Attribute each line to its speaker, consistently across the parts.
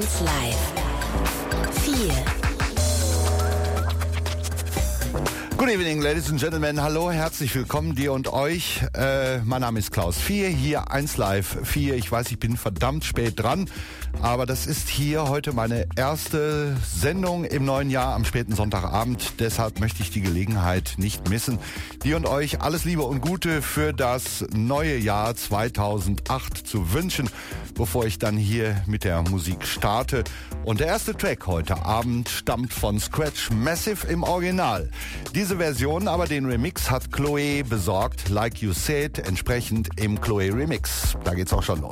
Speaker 1: 1 Live 4.
Speaker 2: Good evening, ladies and gentlemen. Hallo, herzlich willkommen dir und euch. Mein Name ist Klaus 4, hier 1 Live 4. Ich weiß, ich bin verdammt spät dran, aber das ist hier heute meine erste Sendung im neuen Jahr am späten Sonntagabend. Deshalb möchte ich die Gelegenheit nicht missen. Dir und euch alles Liebe und Gute für das neue Jahr 2008 zu wünschen, bevor ich dann hier mit der Musik starte. Und der erste Track heute Abend stammt von Scratch Massive im Original. Diese Version, aber den Remix hat Chloe besorgt, Like You Said, entsprechend im Chloe Remix. Da geht's auch schon los.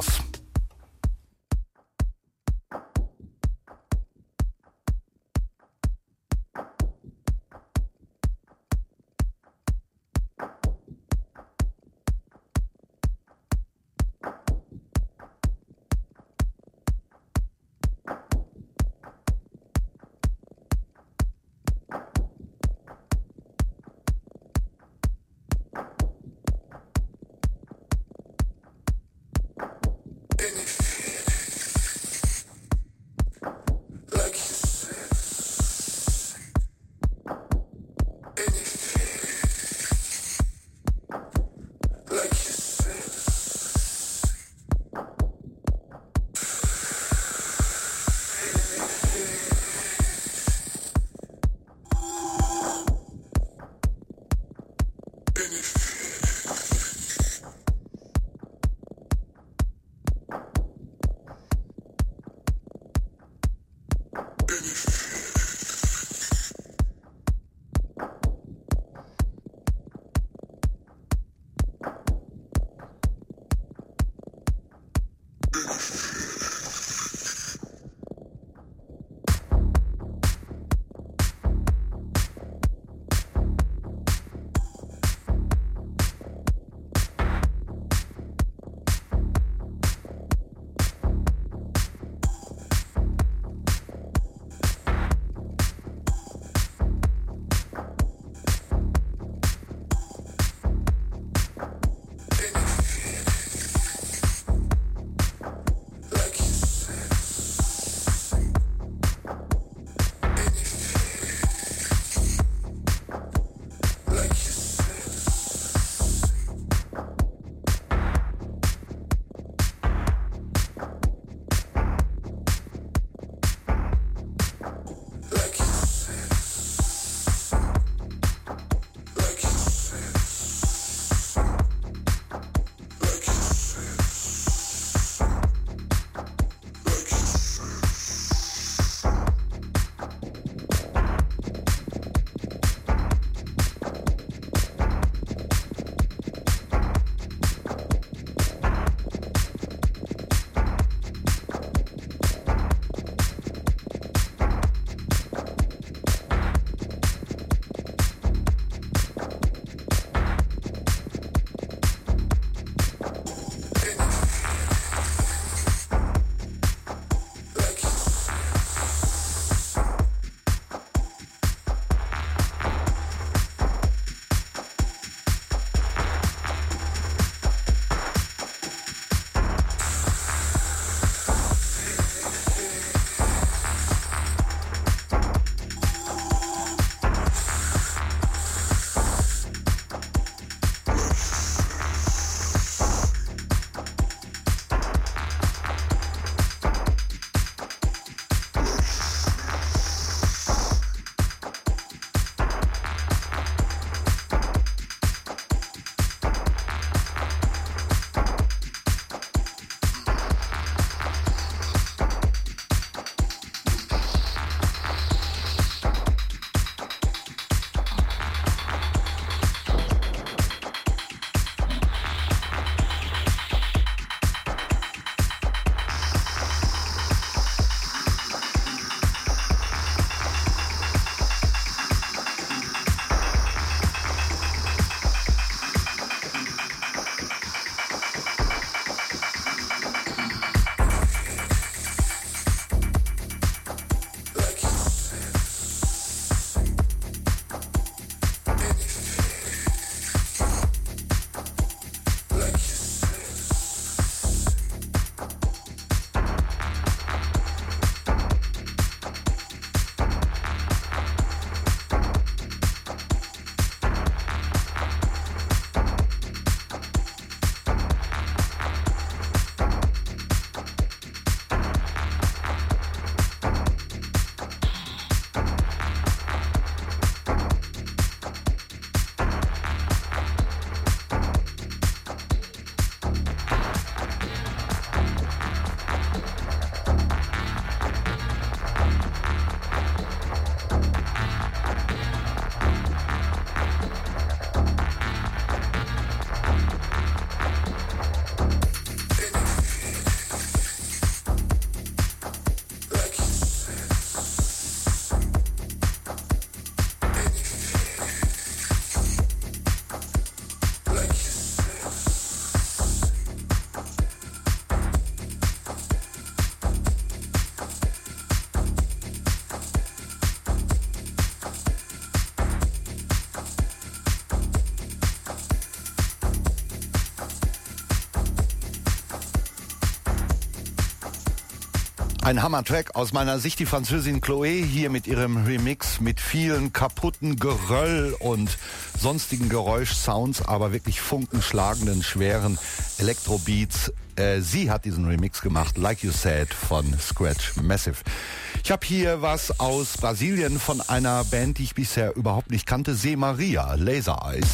Speaker 2: Ein Hammer-Track aus meiner Sicht, die Französin Chloé hier mit ihrem Remix mit vielen kaputten Geröll und sonstigen Geräuschsounds, aber wirklich funkenschlagenden, schweren Elektrobeats. Sie hat diesen Remix gemacht, Like You Said von Scratch Massive. Ich habe hier was aus Brasilien von einer Band, die ich bisher überhaupt nicht kannte, Se Maria, Laser Eyes.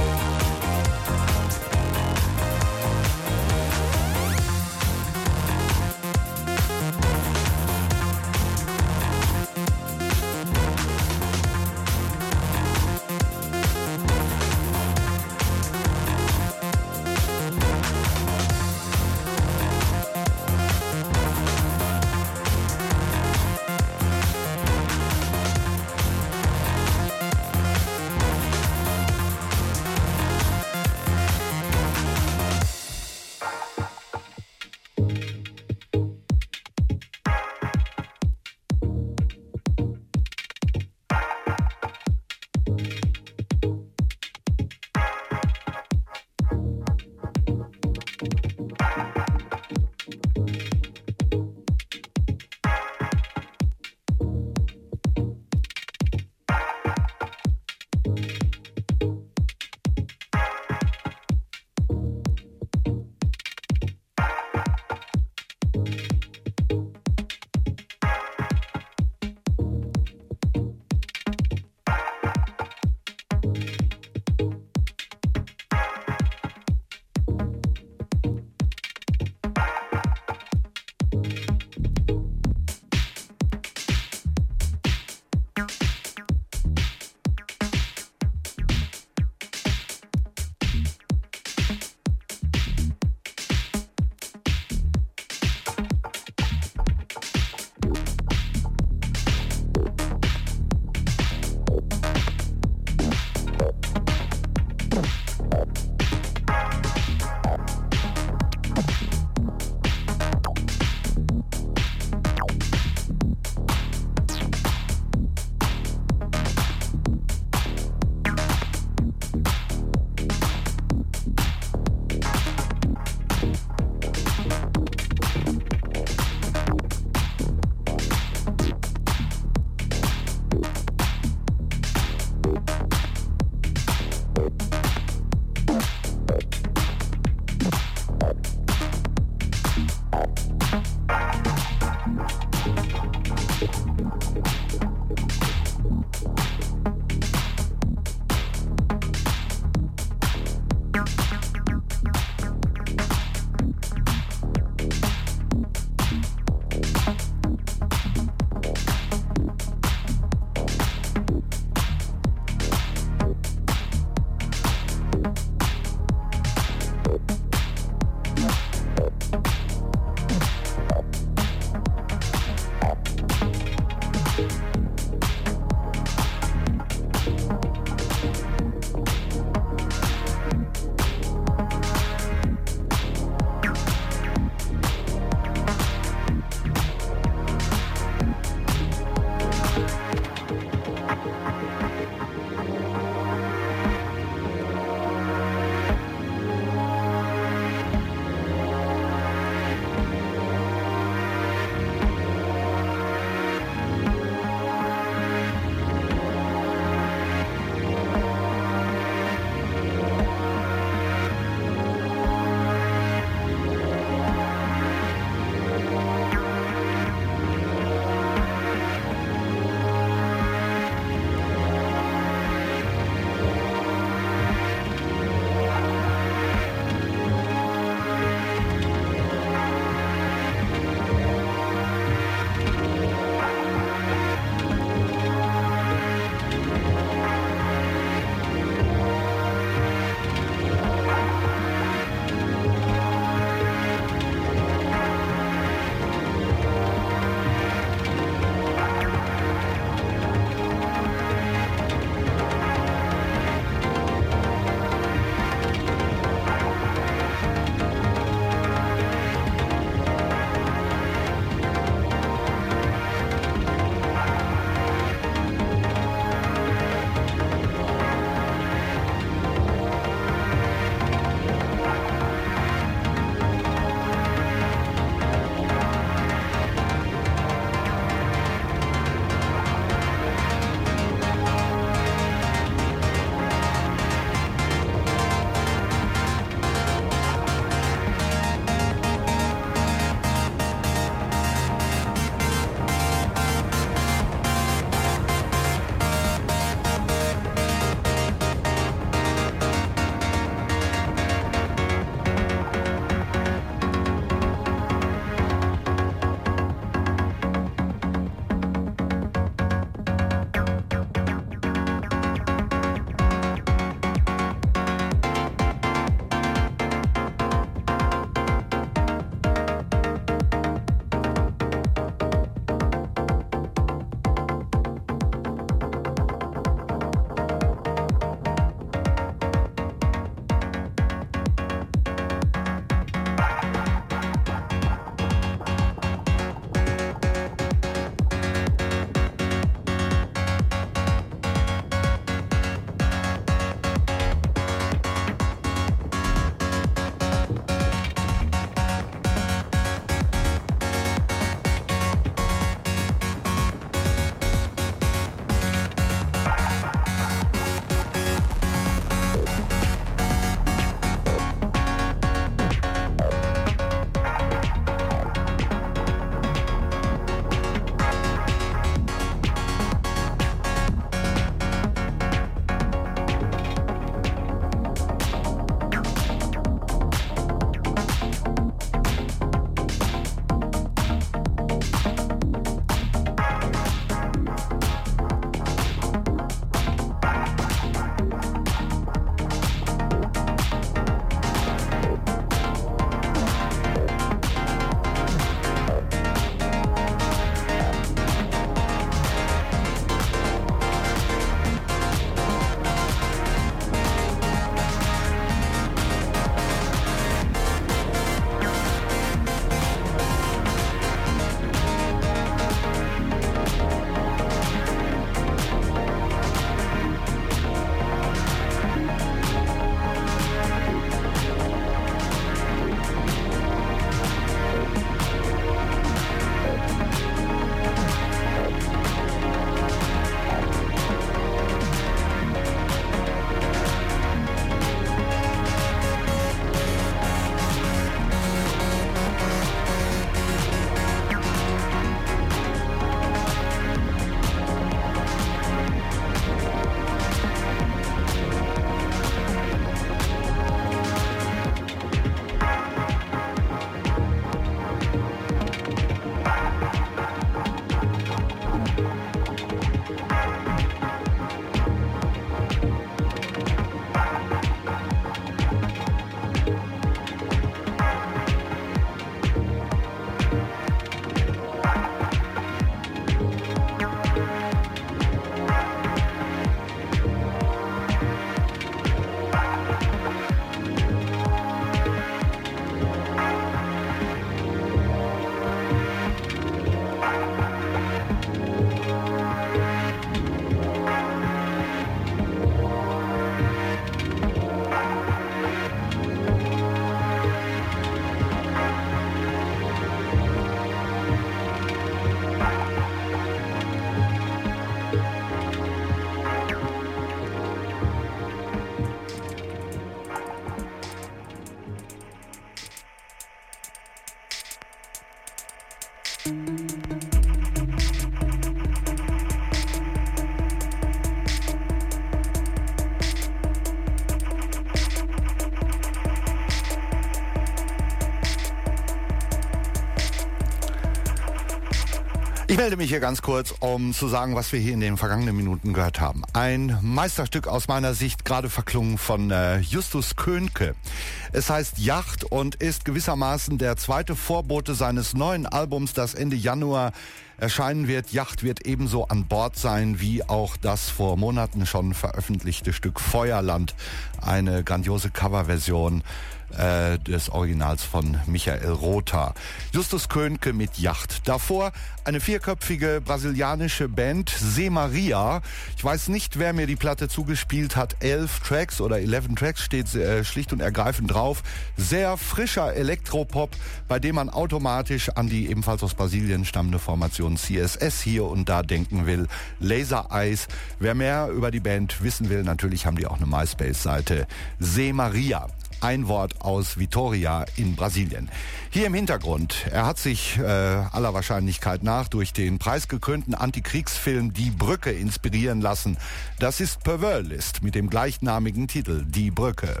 Speaker 2: Ich melde mich hier ganz kurz, um zu sagen, was wir hier in den vergangenen Minuten gehört haben. Ein Meisterstück aus meiner Sicht, gerade verklungen von Justus Köhnke. Es heißt Yacht und ist gewissermaßen der zweite Vorbote seines neuen Albums, das Ende Januar erscheinen wird. Yacht wird ebenso an Bord sein wie auch das vor Monaten schon veröffentlichte Stück Feuerland. Eine grandiose Coverversion des Originals von Michael Rother. Justus Köhnke mit Yacht. Davor eine vierköpfige brasilianische Band, Se Maria. Ich weiß nicht, wer mir die Platte zugespielt hat. 11 Tracks oder 11 Tracks steht schlicht und ergreifend drauf. Sehr frischer Elektropop, bei dem man automatisch an die ebenfalls aus Brasilien stammende Formation CSS hier und da denken will. Laser Eyes. Wer mehr über die Band wissen will, natürlich haben die auch eine MySpace-Seite. Se Maria. Ein Wort aus Vitória in Brasilien. Hier im Hintergrund, er hat sich aller Wahrscheinlichkeit nach durch den preisgekrönten Antikriegsfilm Die Brücke inspirieren lassen. Das ist Perverlist mit dem gleichnamigen Titel Die Brücke.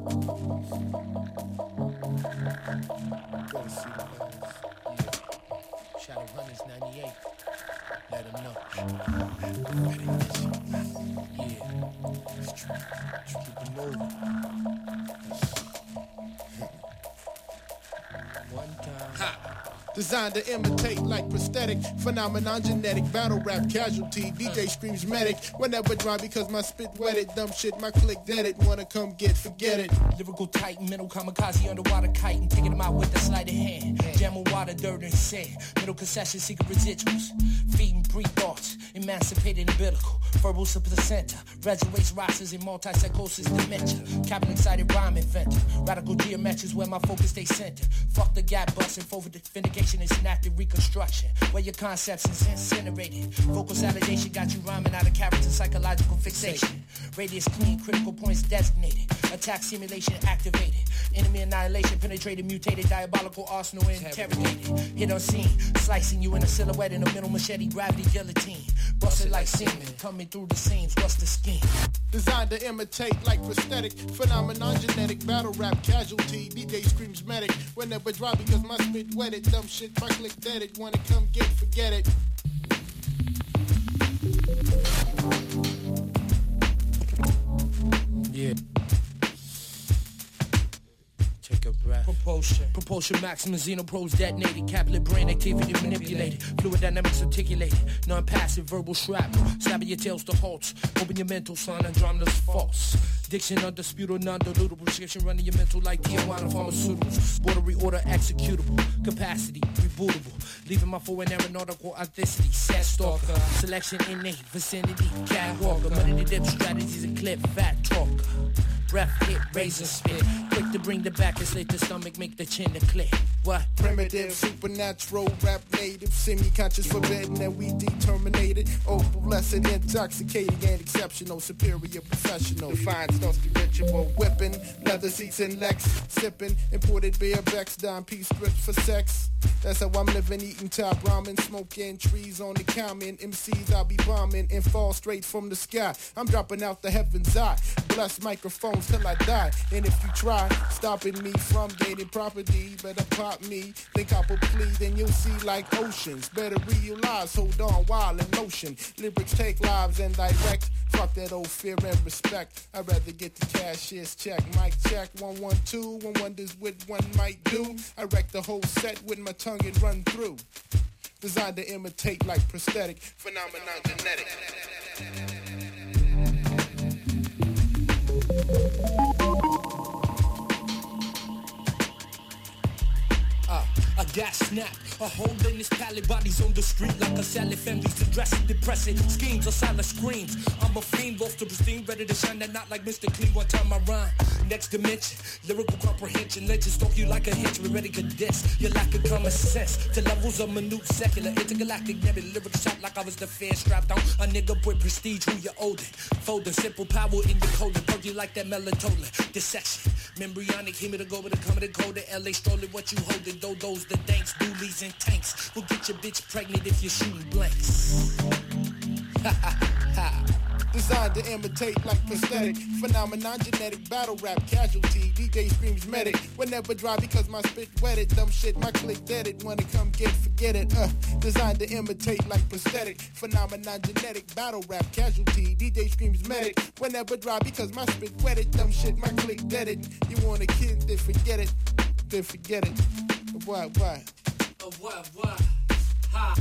Speaker 3: Shadowhunters 98. Let them know. Yeah. Keep it moving. One time. Ha!
Speaker 4: Designed to imitate like prosthetic phenomenon, genetic battle rap casualty. DJ screams medic whenever dry because my spit wetted. Dumb shit, my click dead it. Wanna come get, forget it.
Speaker 3: Lyrical titan, mental kamikaze, underwater kite, and taking them out with a sleight of hand. Jamming water, dirt, and sand. Middle concession, secret residuals. Feeding brief thoughts, emancipated umbilical. Verbal placenta, graduates, rosters, and multi-psychosis dementia. Cabin excited rhyme inventor. Radical geometrics where my focus stay centered. Fuck the gap busting, for the vindication and synaptic reconstruction. Where your concepts is incinerated. Vocal salivation got you rhyming out of character, psychological fixation. Radius clean, critical points designated. Attack simulation activated. Enemy annihilation penetrated, mutated, diabolical arsenal interrogated. Hit unseen, slicing you in a silhouette in a middle machete, gravity guillotine. Busted like semen, coming through the seams, what's the scheme?
Speaker 4: Designed to imitate like prosthetic phenomenon, genetic battle rap casualty. DJ screams medic whenever dry because my spit wetted. Dumb shit, my click dead it. Wanna come get, forget it.
Speaker 3: Yeah. Take a breath. Propulsion maximum, xenoprobes detonated. Capillary brain activity manipulated. Fluid dynamics articulated. Non-passive verbal shrapnel. Stabbing your tails to halts. Open your mental, son. Andromeda's false. Diction undisputed, non-dilutable. Prescription running your mental like Tijuana pharmaceuticals. Bordery order executable. Capacity rebootable. Leaving my foreign aeronautical authenticity. Sad stalker. Selection innate. Vicinity. Catwalker. Money to dip strategies and clip. Fat talker. Breath hit, razor spit. Quick to bring the back and slit the stomach, make the chin to click. What?
Speaker 4: Primitive, supernatural, rap native, semi-conscious, forbidden, and we determinated. Opalescent, intoxicating, and exceptional, superior, professional. Defined starts the ritual, whipping, leather seats and Lex, sipping, imported beer, Bex, dime piece strips for sex. That's how I'm living, eating top ramen, smoking trees on the common. MCs I'll be bombing and fall straight from the sky. I'm dropping out the heaven's eye, bless microphones till I die. And if you try stopping me from gaining property, better pop me, think I'll plea, then you'll see like oceans. Better realize, hold on, wild in motion. Lyrics take lives and direct. Fuck that old fear and respect. I'd rather get the cashier's check. Mic check, 112, one wonders what one might do. I wreck the whole set with my tongue and run through. Designed to imitate like prosthetic phenomenon, genetic.
Speaker 3: A gas snap, a hole in his pallet, bodies on the street like a salad, families addressing, depressing, schemes or silent screams. I'm a fiend, lost to pristine, ready to shine that knot like Mr. Clean. One time I rhyme, next dimension, lyrical comprehension, legends stalk you like a henchman, ready to condense your lack of common sense to levels of minute, secular, intergalactic, never lyrical shot like I was the fan strapped on a nigga with prestige who you owed it. Folding simple power in your code, purge you like that melatonin, dissection, embryonic, him to go with a comedy code, the LA strolling what you holding, those the danks, doolies and tanks will get your bitch pregnant if you're shooting blanks. Ha ha ha.
Speaker 4: Designed to imitate like prosthetic phenomenon, genetic battle rap casualty. DJ screams medic whenever dry because my spit wetted. Dumb shit, my click dead it. Wanna come get, forget it. Designed to imitate like prosthetic phenomenon, genetic battle rap casualty. DJ screams medic whenever dry because my spit wetted. Dumb shit, my click dead it. You wanna kid, then forget it. Then forget it. What?
Speaker 3: What? Ha.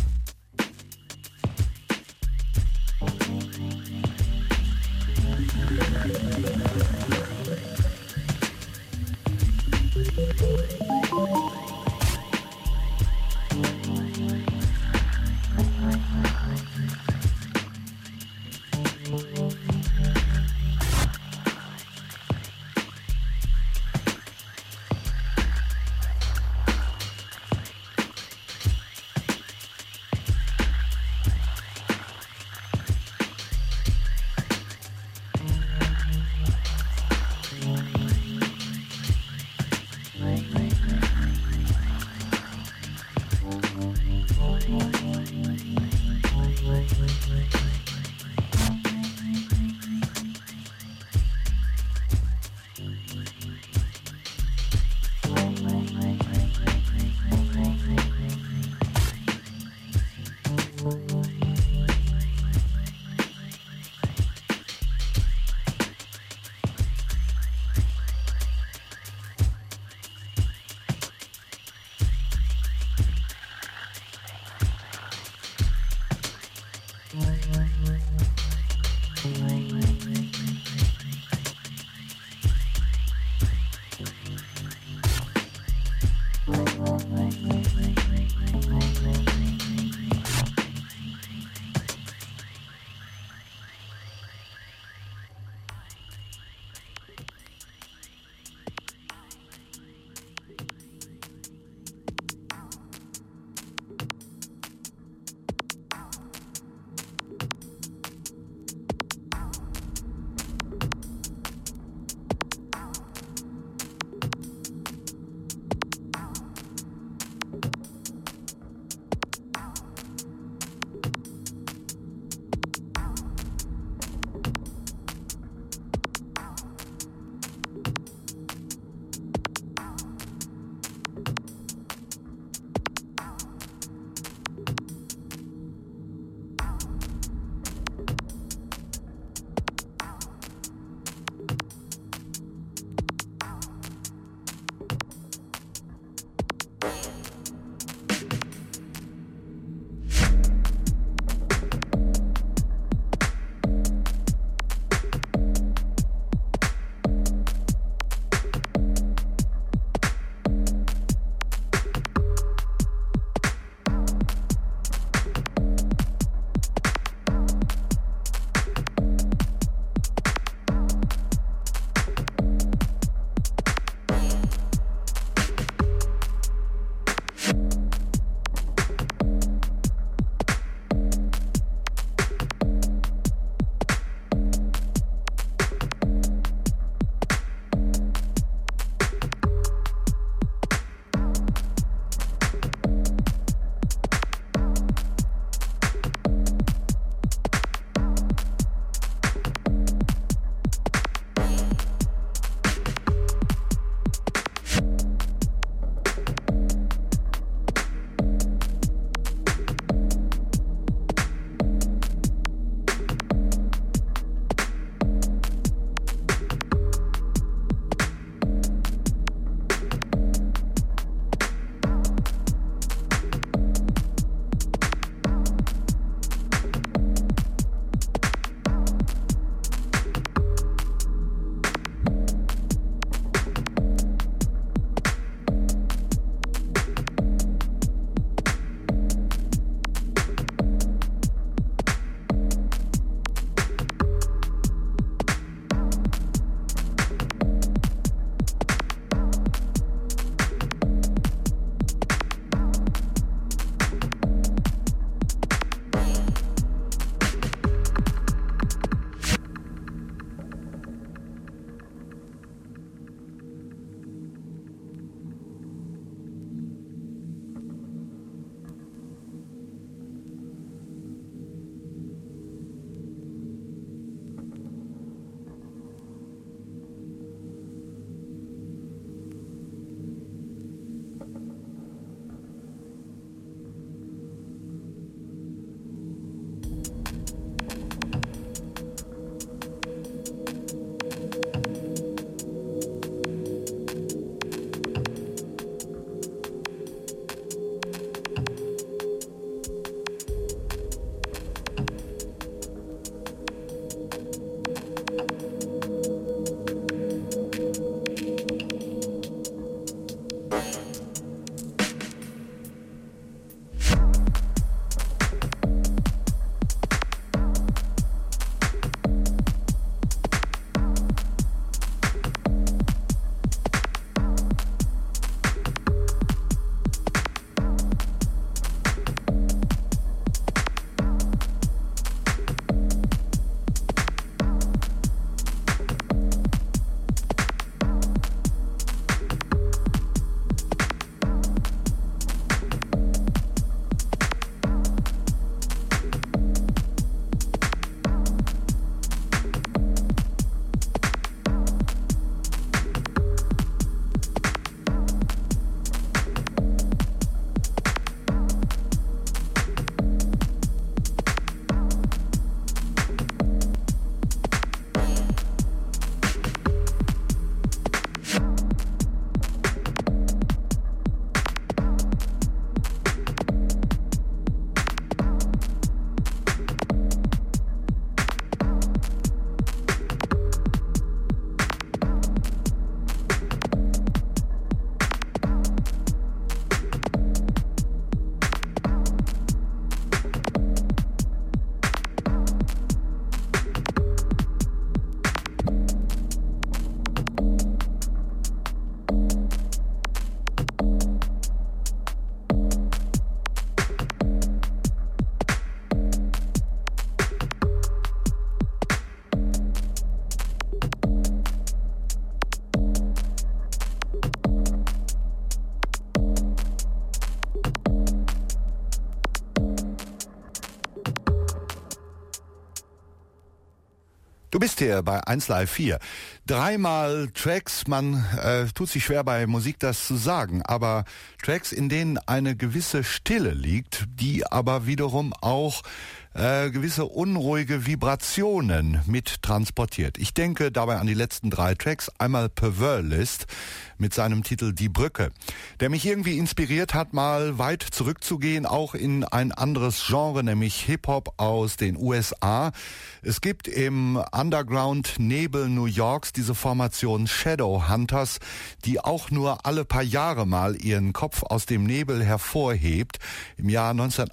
Speaker 2: Du bist hier bei 1Live 4. Dreimal Tracks, man tut sich schwer bei Musik das zu sagen, aber Tracks, in denen eine gewisse Stille liegt, die aber wiederum auch gewisse unruhige Vibrationen mit transportiert. Ich denke dabei an die letzten 3 Tracks. Einmal Perverlist mit seinem Titel Die Brücke, der mich irgendwie inspiriert hat, mal weit zurückzugehen, auch in ein anderes Genre, nämlich Hip-Hop aus den USA. Es gibt im Underground-Nebel New Yorks diese Formation Shadowhunters, die auch nur alle paar Jahre mal ihren Kopf aus dem Nebel hervorhebt. Im Jahr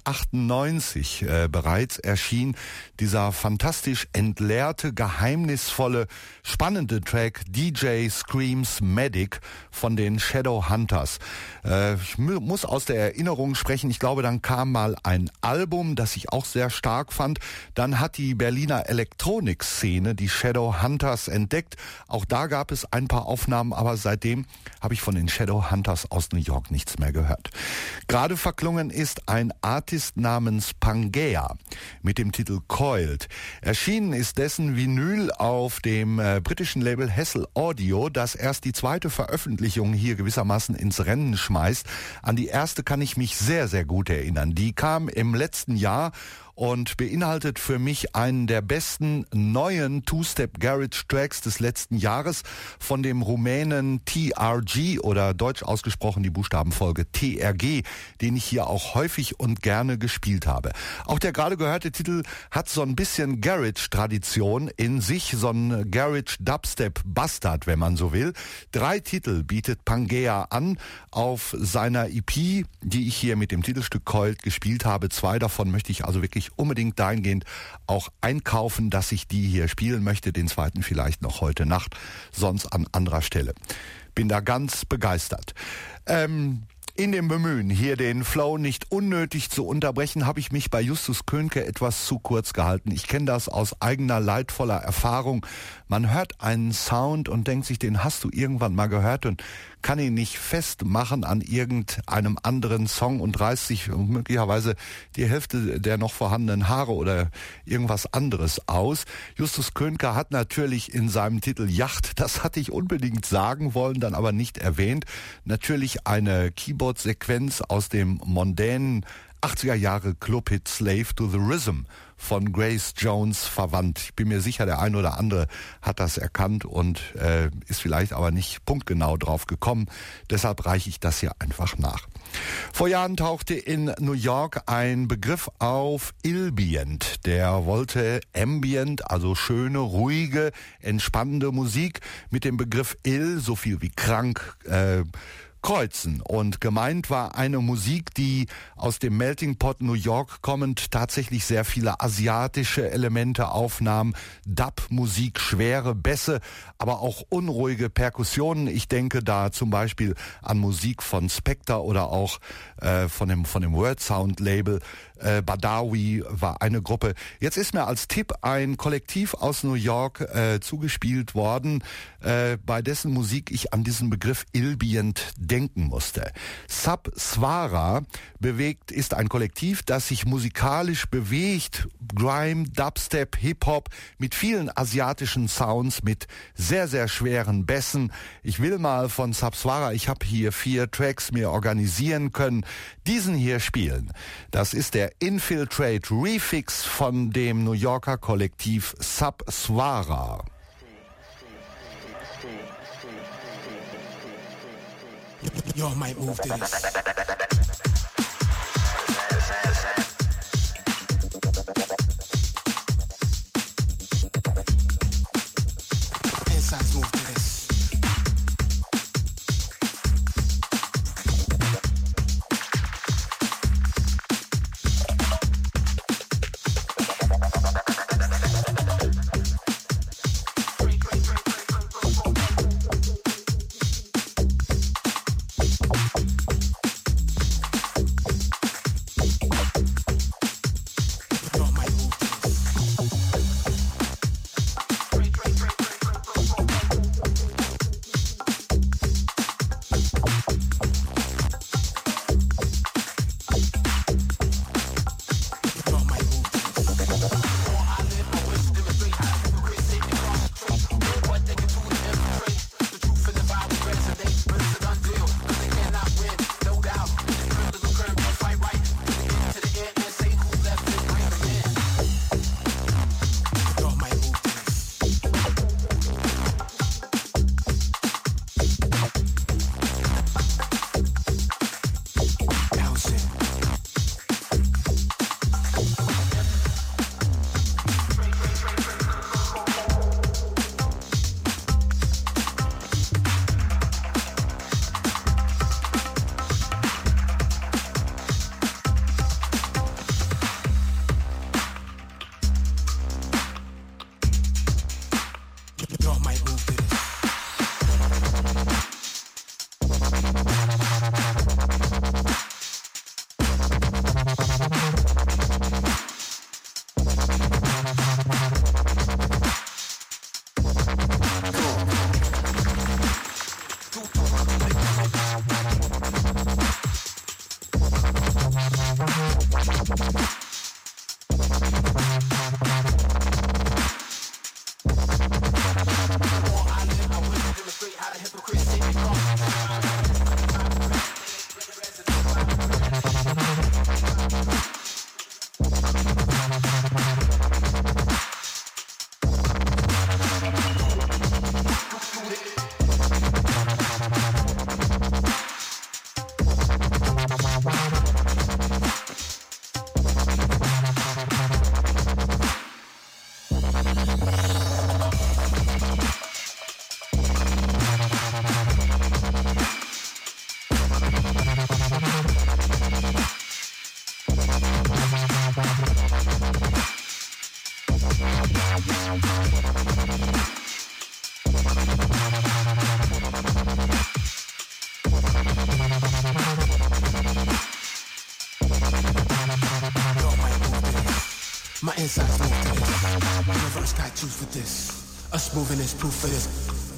Speaker 2: 1998 bereits erschien dieser fantastisch entleerte, geheimnisvolle, spannende Track DJ Screams Medic von den Shadowhunters. Ich muss aus der Erinnerung sprechen, ich glaube, dann kam mal ein Album, das ich auch sehr stark fand. Dann hat die Berliner Elektronikszene die Shadowhunters entdeckt. Auch da gab es ein paar Aufnahmen, aber seitdem habe ich von den Shadowhunters aus New York nichts mehr gehört. Gerade verklungen ist ein Artist namens Pangea mit dem Titel Coiled. Erschienen ist dessen Vinyl auf dem britischen Label Hessel Audio, das erst die zweite Veröffentlichung hier gewissermaßen ins Rennen schmeißt. An die erste kann ich mich sehr, sehr gut erinnern. Die kam im letzten Jahr und beinhaltet für mich einen der besten neuen Two-Step-Garage-Tracks des letzten Jahres von dem Rumänen TRG oder deutsch ausgesprochen die Buchstabenfolge TRG, den ich hier auch häufig und gerne gespielt habe. Auch der gerade gehörte Titel hat so ein bisschen Garage-Tradition in sich, so ein Garage-Dubstep-Bastard, wenn man so will. 3 Titel bietet Pangea an auf seiner EP, die ich hier mit dem Titelstück Coiled gespielt habe. 2 davon möchte ich also wirklich unbedingt dahingehend auch einkaufen, dass ich die hier spielen möchte. Den zweiten vielleicht noch heute Nacht, sonst an anderer Stelle. Bin da ganz begeistert. In dem Bemühen, hier den Flow nicht unnötig zu unterbrechen, habe ich mich bei Justus Könke etwas zu kurz gehalten. Ich kenne das aus eigener leidvoller Erfahrung. Man hört einen Sound und denkt sich, den hast du irgendwann mal gehört und kann ihn nicht festmachen an irgendeinem anderen Song und reißt sich möglicherweise die Hälfte der noch vorhandenen Haare oder irgendwas anderes aus. Justus Könke hat natürlich in seinem Titel Yacht, das hatte ich unbedingt sagen wollen, dann aber nicht erwähnt, natürlich eine Keyboard-Sequenz aus dem mondänen 80er Jahre Clubhit Slave to the Rhythm von Grace Jones verwandt. Ich bin mir sicher, der ein oder andere hat das erkannt und ist vielleicht aber nicht punktgenau drauf gekommen. Deshalb reiche ich das hier einfach nach. Vor Jahren tauchte in New York ein Begriff auf, Illbient. Der wollte Ambient, also schöne, ruhige, entspannende Musik mit dem Begriff Ill, so viel wie krank, kreuzen. Und gemeint war eine Musik, die aus dem Melting Pot New York kommend tatsächlich sehr viele asiatische Elemente aufnahm. Dub-Musik, schwere Bässe, aber auch unruhige Perkussionen. Ich denke da zum Beispiel an Musik von Spectre oder auch von dem Word Sound Label. Badawi war eine Gruppe. Jetzt ist mir als Tipp ein Kollektiv aus New York zugespielt worden, bei dessen Musik ich an diesen Begriff Illbient denken musste. Subswara ist ein Kollektiv, das sich musikalisch bewegt, Grime, Dubstep, Hip-Hop mit vielen asiatischen Sounds, mit sehr, sehr schweren Bässen. Ich will mal von Subswara, ich habe hier 4 Tracks mir organisieren können, diesen hier spielen. Das ist der Infiltrate Refix von dem New Yorker Kollektiv Subswara.
Speaker 3: Yo, I might move to this. Insides move to this. My insides move to this. Universe got juice for this. Us moving is proof for this.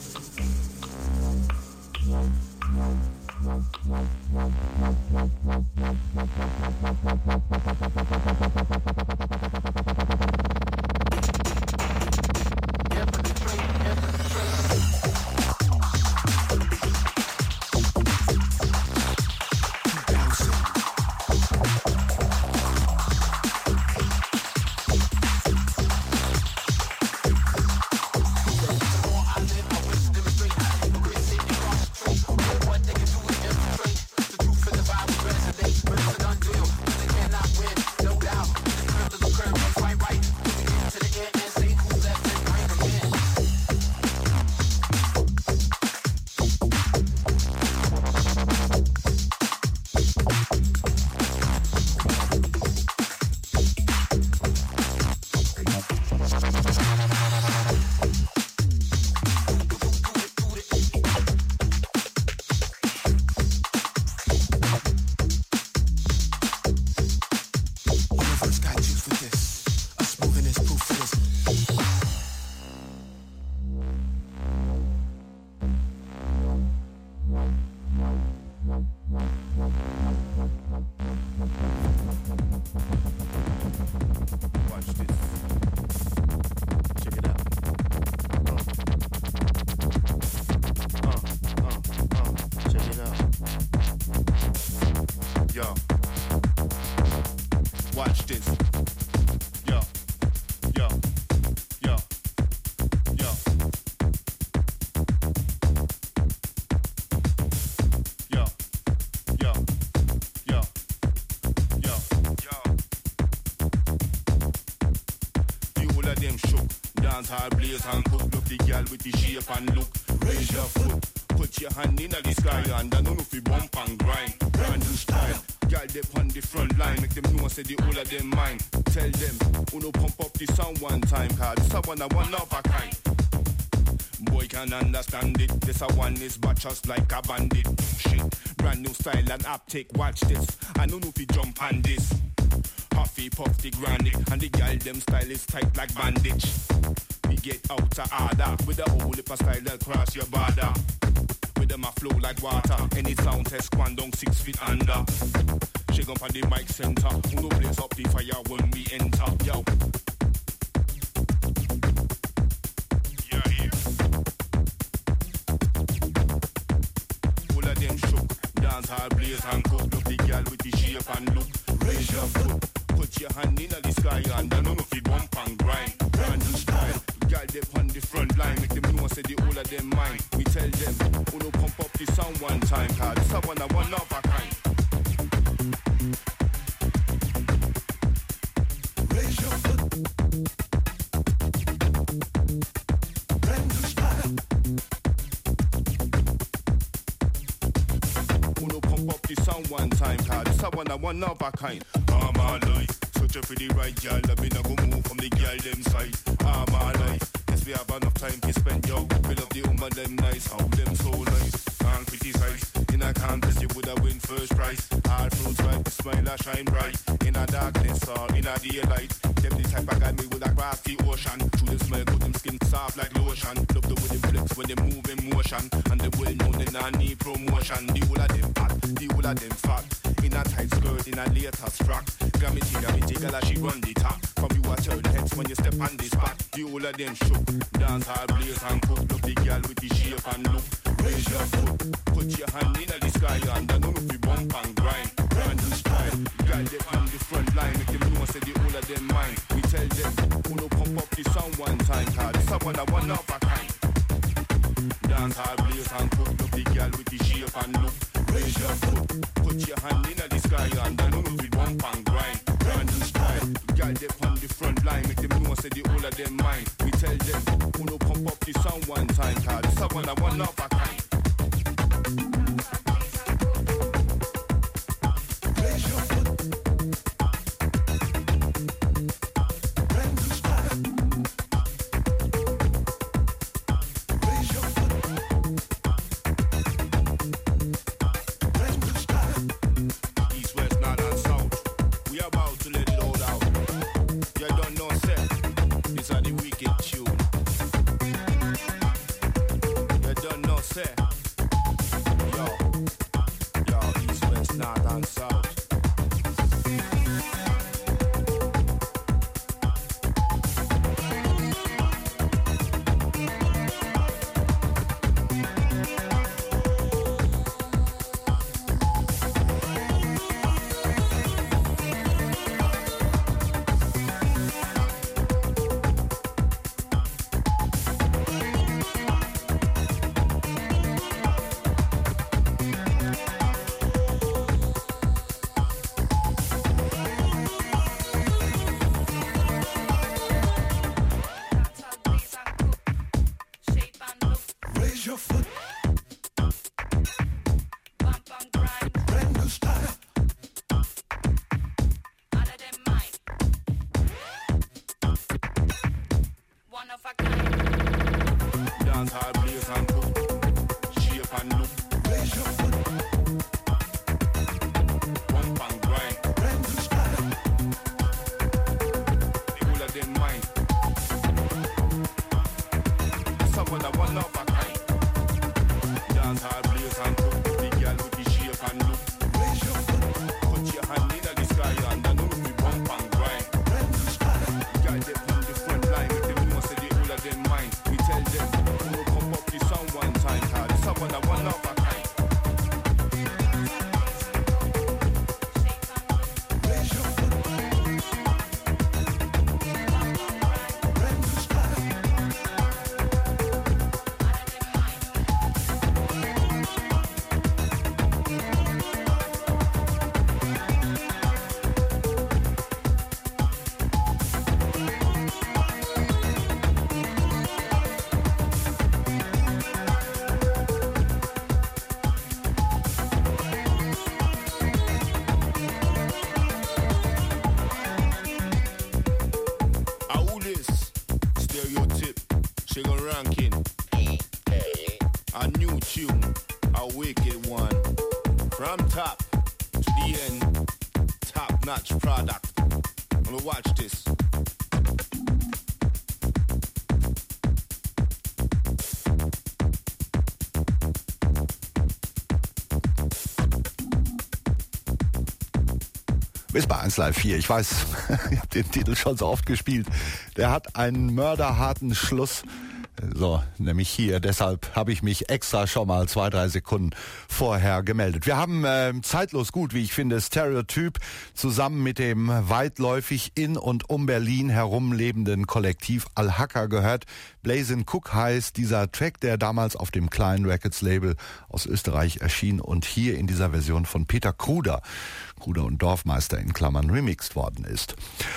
Speaker 5: And cook, look the girl with the shape and look. Raise your foot, put your hand in the sky and I know if you bump and grind. Brand new style, girl they on the front line. Make them know say the whole of them mine. Tell them, uno pump up the sound one time, cause this a one of a kind. Boy can understand it, this a one is batches like a bandit. Shit, brand new style and uptake, watch this. I know if you jump on this. Huffy, puff the granny, and the girl them style is tight like bandage. We get out of order with a whole heap of style that cross your border. With them a flow like water, any sound test squan down 6 feet under. Shake up on the mic center, who no blaze up the fire when we enter. Yo. Yeah, here. All of them shook, dance hall blaze and cook. Look the girl with the shape and look. Raise your foot, put your hand in the sky and I know if you bump and grind. Brand new style. Girl, they on the front line, make them know say the whole of them mine. We tell them, uno pump up the sound one time, cause this a one of a kind. Raise your foot. Brand new style. Uno pump up the sound one time, cause this a one of a kind. All my life, searching for the right girl, I been a go move from the girl them side. All my life, yes we have enough time to spend, yo. We love the woman them nice, how them so nice. Can't criticize, in a contest you woulda win first prize. All fruits ripe, the smile a shine bright. In a darkness or in a daylight, them the type of guy me woulda cross the ocean. Through the smell good, them skin soft like lotion. Love the way them flex when they move in motion. And they well know they not need promotion. The whole of them hot, the whole of them fat. In in a tight skirt, in a latest frock. Gramity, girl, she run the top. From you a turn heads when you step on the spot. The whole of them shook. Dance hard, blaze and cook. Look the girl with the shape and look. Raise your foot, put your hand in the sky and I know if you bump and grind. Brand new style, girl they on the front line. Make them know say the whole of them mind. We tell them, who no pump up the sound one time. Cause this a one of a kind. Dance hard, blaze and cook. Look the girl with the shape and look. Raise your foot, put your hand in the sky and I know if you bump and grind. Brand new style, girl they on the front line. Make them know say the whole of them mind. We tell them, who no pump up the sound one time. Cause this a one of a kind.
Speaker 2: Bis bei 1 Live 4. Ich weiß, ich habe den Titel schon so oft gespielt. Der hat einen mörderharten Schluss. So, nämlich hier. Deshalb habe ich mich extra schon mal 2-3 Sekunden vorher gemeldet. Wir haben zeitlos gut, wie ich finde, Stereotyp zusammen mit dem weitläufig in und um Berlin herumlebenden Kollektiv Al-Haka gehört. Blazin' Cook heißt dieser Track, der damals auf dem kleinen Records-Label aus Österreich erschien und hier in dieser Version von Peter Kruder und Dorfmeister in Klammern remixed worden ist.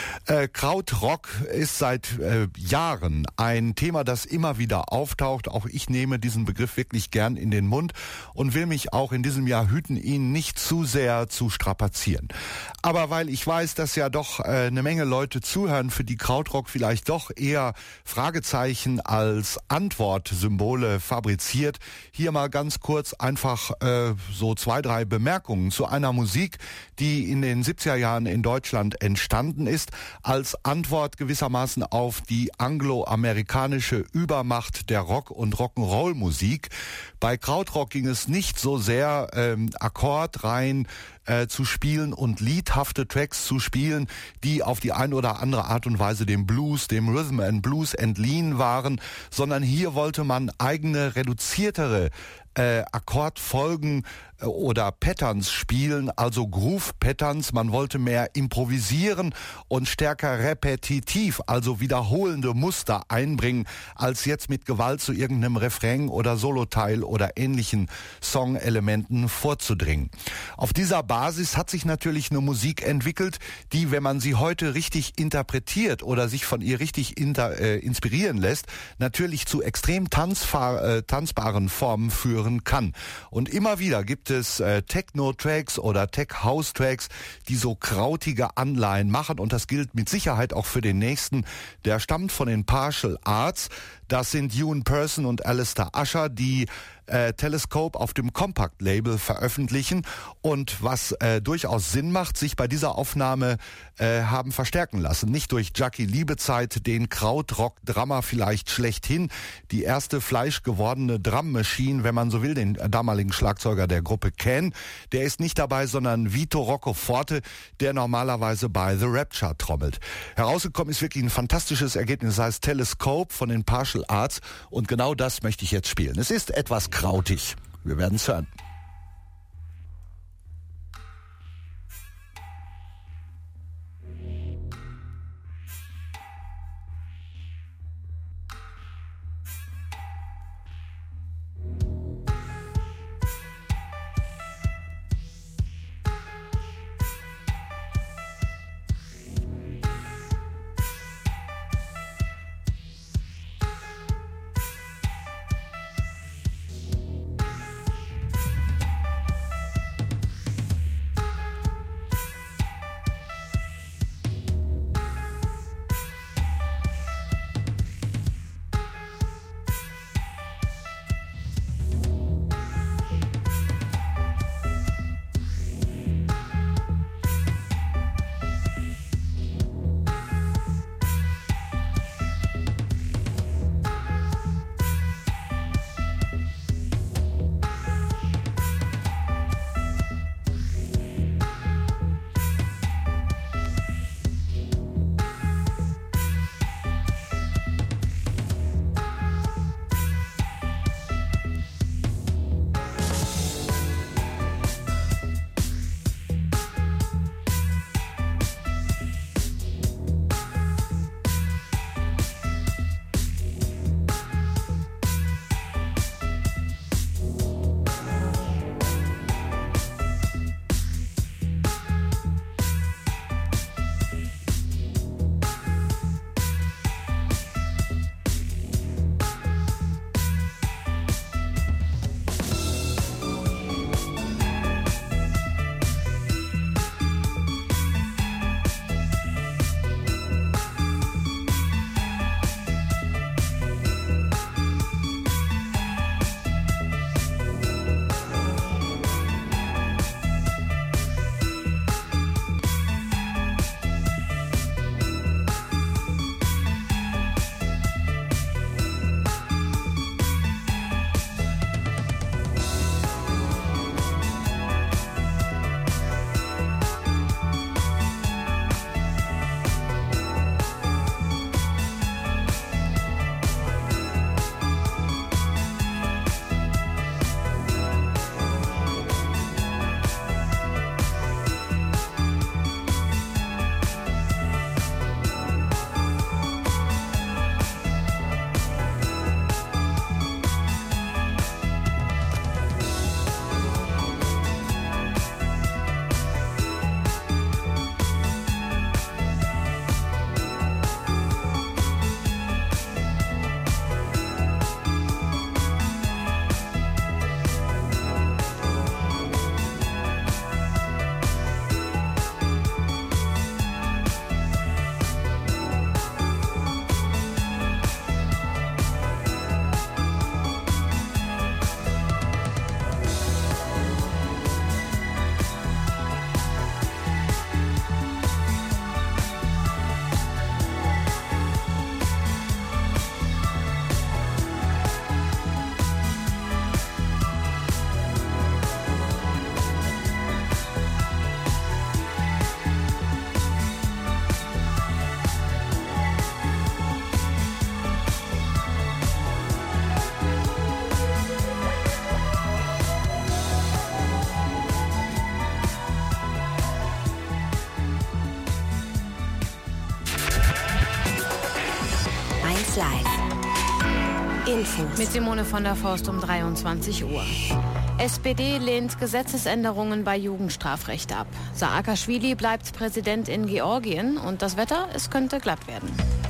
Speaker 2: Krautrock ist seit Jahren ein Thema, das immer wieder auftaucht. Auch ich nehme diesen Begriff wirklich gern in den Mund und will mich auch in diesem Jahr hüten, ihn nicht zu sehr zu strapazieren. Aber weil ich weiß, dass ja doch eine Menge Leute zuhören, für die Krautrock vielleicht doch eher Fragezeichen als Antwortsymbole fabriziert, hier mal ganz kurz einfach so 2-3 Bemerkungen zu einer Musik, die in den 70er Jahren in Deutschland entstanden ist, als Antwort gewissermaßen auf die angloamerikanische Übermacht der Rock- und Rock'n'Roll-Musik. Bei Krautrock ging es nicht so sehr akkordrein zu spielen und liedhafte Tracks zu spielen, die auf die eine oder andere Art und Weise dem Blues, dem Rhythm and Blues entliehen waren, sondern hier wollte man eigene, reduziertere Akkordfolgen oder Patterns spielen, also Groove-Patterns. Man wollte mehr improvisieren und stärker repetitiv, also wiederholende Muster einbringen, als jetzt mit Gewalt zu irgendeinem Refrain oder Soloteil oder ähnlichen Songelementen vorzudringen. Auf dieser Basis hat sich natürlich eine Musik entwickelt, die, wenn man sie heute richtig interpretiert oder sich von ihr richtig inspirieren lässt, natürlich zu extrem tanzbaren Formen führen kann. Und immer wieder gibt es Techno-Tracks oder Tech-House-Tracks, die so krautige Anleihen machen, und das gilt mit Sicherheit auch für den nächsten. Der stammt von den Partial Arts. Das sind Ewan Person und Alistair Usher, die Telescope auf dem Compact-Label veröffentlichen, und was durchaus Sinn macht, sich bei dieser Aufnahme haben verstärken lassen. Nicht durch Jackie Liebezeit, den Krautrock-Drummer vielleicht schlechthin, die erste fleischgewordene Drum-Machine, wenn man so will, den damaligen Schlagzeuger der Gruppe Can. Der ist nicht dabei, sondern Vito Roccoforte, der normalerweise bei The Rapture trommelt. Herausgekommen ist wirklich ein fantastisches Ergebnis, das heißt Telescope von den Partial Arts, und genau das möchte ich jetzt spielen. Es ist etwas krautig. Wir werden es hören.
Speaker 1: Live. Infos.
Speaker 6: Mit Simone von der Forst um 23 Uhr. SPD lehnt Gesetzesänderungen bei Jugendstrafrecht ab. Saakaschwili bleibt Präsident in Georgien und das Wetter, es könnte glatt werden.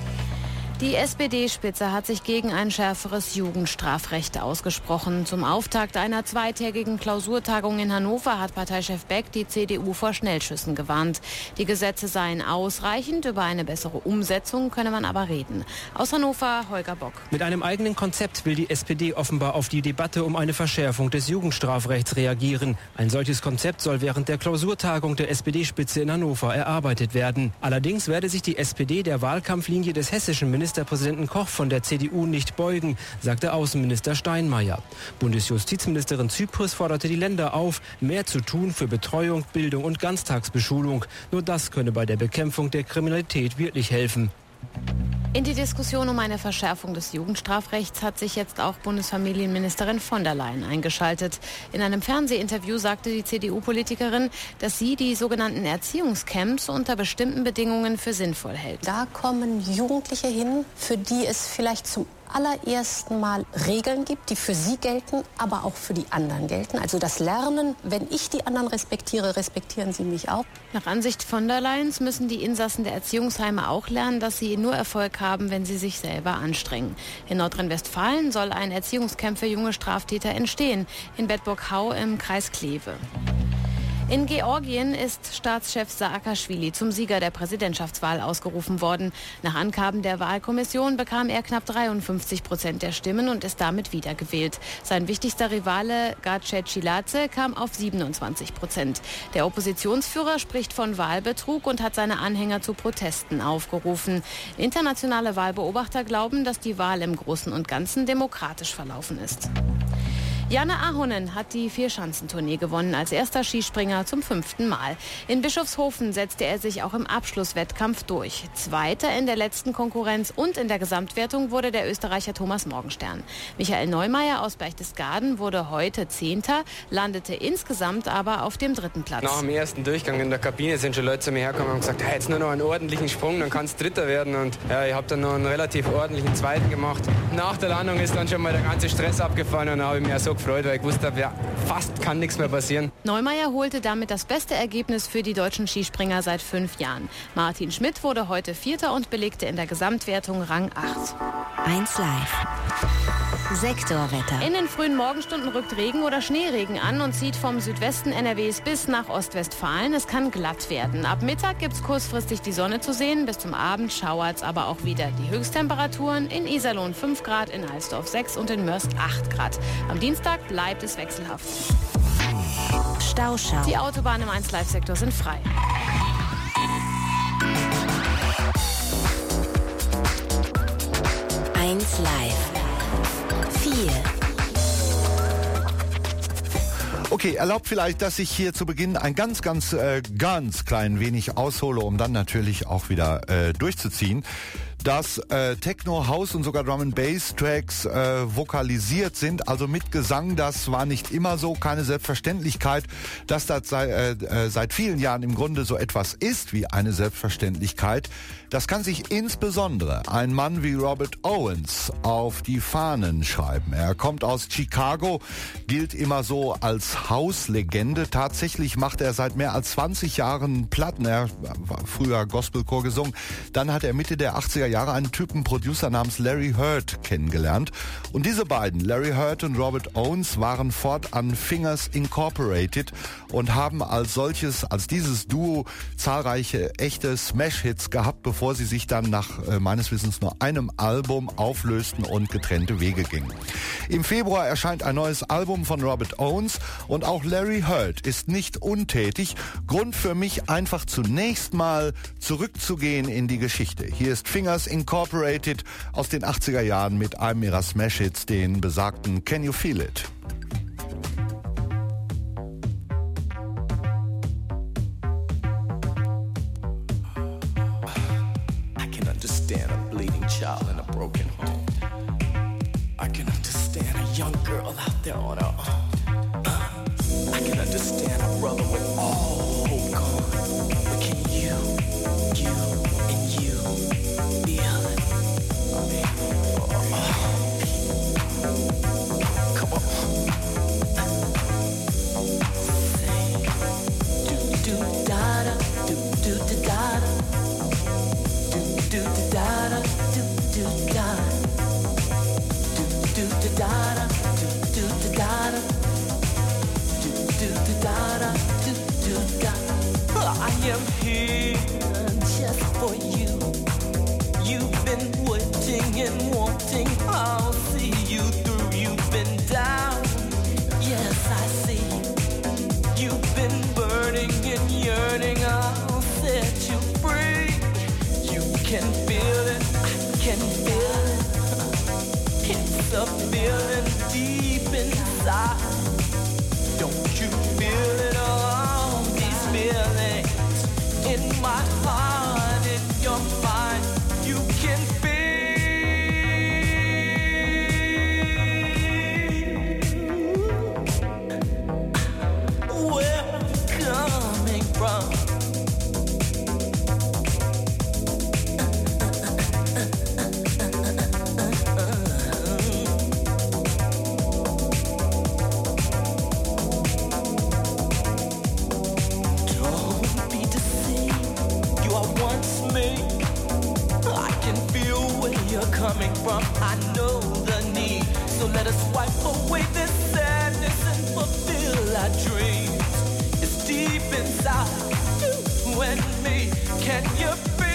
Speaker 6: Die SPD-Spitze hat sich gegen ein schärferes Jugendstrafrecht ausgesprochen. Zum Auftakt einer zweitägigen Klausurtagung in Hannover hat Parteichef Beck die CDU vor Schnellschüssen gewarnt. Die Gesetze seien ausreichend, über eine bessere Umsetzung könne man aber reden. Aus Hannover, Holger Bock.
Speaker 7: Mit einem eigenen Konzept will die SPD offenbar auf die Debatte um eine Verschärfung des Jugendstrafrechts reagieren. Ein solches Konzept soll während der Klausurtagung der SPD-Spitze in Hannover erarbeitet werden. Allerdings werde sich die SPD der Wahlkampflinie des hessischen Ministerpräsidenten Koch von der CDU nicht beugen, sagte Außenminister Steinmeier. Bundesjustizministerin Zypris forderte die Länder auf, mehr zu tun für Betreuung, Bildung und Ganztagsbeschulung. Nur das könne bei der Bekämpfung der Kriminalität wirklich helfen.
Speaker 6: In die Diskussion um eine Verschärfung des Jugendstrafrechts hat sich jetzt auch Bundesfamilienministerin von der Leyen eingeschaltet. In einem Fernsehinterview sagte die CDU-Politikerin, dass sie die sogenannten Erziehungscamps unter bestimmten Bedingungen für sinnvoll hält.
Speaker 8: Da kommen Jugendliche hin, für die es vielleicht zum allerersten Mal Regeln gibt, die für sie gelten, aber auch für die anderen gelten. Also das Lernen, wenn ich die anderen respektiere, respektieren sie mich auch.
Speaker 6: Nach Ansicht von der Leyen müssen die Insassen der Erziehungsheime auch lernen, dass sie nur Erfolg haben, wenn sie sich selber anstrengen. In Nordrhein-Westfalen soll ein Erziehungscamp für junge Straftäter entstehen, in Bedburg-Hau im Kreis Kleve. In Georgien ist Staatschef Saakaschwili zum Sieger der Präsidentschaftswahl ausgerufen worden. Nach Angaben der Wahlkommission bekam er knapp 53% der Stimmen und ist damit wiedergewählt. Sein wichtigster Rivale Gacet Ciladze kam auf 27%. Der Oppositionsführer spricht von Wahlbetrug und hat seine Anhänger zu Protesten aufgerufen. Internationale Wahlbeobachter glauben, dass die Wahl im Großen und Ganzen demokratisch verlaufen ist. Janne Ahonen hat die Vierschanzentournee gewonnen, als erster Skispringer zum 5. Mal. In Bischofshofen setzte er sich auch im Abschlusswettkampf durch. Zweiter in der letzten Konkurrenz und in der Gesamtwertung wurde der Österreicher Thomas Morgenstern. Michael Neumeier aus Berchtesgaden wurde heute 10., landete insgesamt aber auf dem 3. Platz.
Speaker 9: Nach dem ersten Durchgang in der Kabine sind schon Leute zu mir hergekommen und gesagt, hey, jetzt nur noch einen ordentlichen Sprung, dann kannst du Dritter werden. Und ja, ich habe dann noch einen relativ ordentlichen Zweiten gemacht. Nach der Landung ist dann schon mal der ganze Stress abgefallen und dann habe ich mich so gefreut, weil ich wusste, ja, fast kann nichts mehr passieren.
Speaker 6: Neumeier holte damit das beste Ergebnis für die deutschen Skispringer seit 5 Jahren. Martin Schmidt wurde heute 4. und belegte in der Gesamtwertung Rang 8.
Speaker 1: 1 Live. Sektorwetter.
Speaker 6: In den frühen Morgenstunden rückt Regen oder Schneeregen an und zieht vom Südwesten NRWs bis nach Ostwestfalen. Es kann glatt werden. Ab Mittag gibt es kurzfristig die Sonne zu sehen. Bis zum Abend schauert es aber auch wieder. Die Höchsttemperaturen in Iserlohn 5 Grad, in Alsdorf 6 und in Mörst 8 Grad. Am Dienstag bleibt es wechselhaft.
Speaker 1: Stauschau.
Speaker 6: Die Autobahnen im 1 Live-Sektor sind frei.
Speaker 1: Live. 4.
Speaker 2: Okay, erlaubt vielleicht, dass ich hier zu Beginn ein ganz klein wenig aushole, um dann natürlich auch wieder durchzuziehen. Dass Techno, House und sogar Drum-and-Bass-Tracks vokalisiert sind, also mit Gesang, das war nicht immer so, keine Selbstverständlichkeit, dass das seit vielen Jahren im Grunde so etwas ist wie eine Selbstverständlichkeit. Das kann sich insbesondere ein Mann wie Robert Owens auf die Fahnen schreiben. Er kommt aus Chicago, gilt immer so als House-Legende. Tatsächlich macht er seit mehr als 20 Jahren Platten. Er war früher Gospelchor gesungen. Dann hat er Mitte der 80er Jahre einen Typen Producer namens Larry Heard kennengelernt. Und diese beiden, Larry Heard und Robert Owens, waren fortan Fingers Incorporated und haben als dieses Duo zahlreiche echte Smash-Hits gehabt, bevor sie sich dann nach meines Wissens nur einem Album auflösten und getrennte Wege gingen. Im Februar erscheint ein neues Album von Robert Owens und auch Larry Heard ist nicht untätig. Grund für mich, einfach zunächst mal zurückzugehen in die Geschichte. Hier ist Fingers Incorporated aus den 80er Jahren mit einem ihrer Smash-Hits, den besagten Can You Feel It?
Speaker 10: I can understand a bleeding child in a broken home. I can understand a young girl out there on her own. I can understand a brother with all hope gone. But can you feel it? I mean, I am here just for you. You've been waiting and wanting, I'll see you through. You've been down, yes I see. You've been burning and yearning, I'll set you free. You can feel it, I can feel it. It's a feeling deep inside. Don't you feel it all? These feelings in my heart, in your mind, you can feel. Where I'm coming from. Coming from, I know the need. So let us wipe away this sadness and fulfill our dreams. It's deep inside you and me. Can you feel?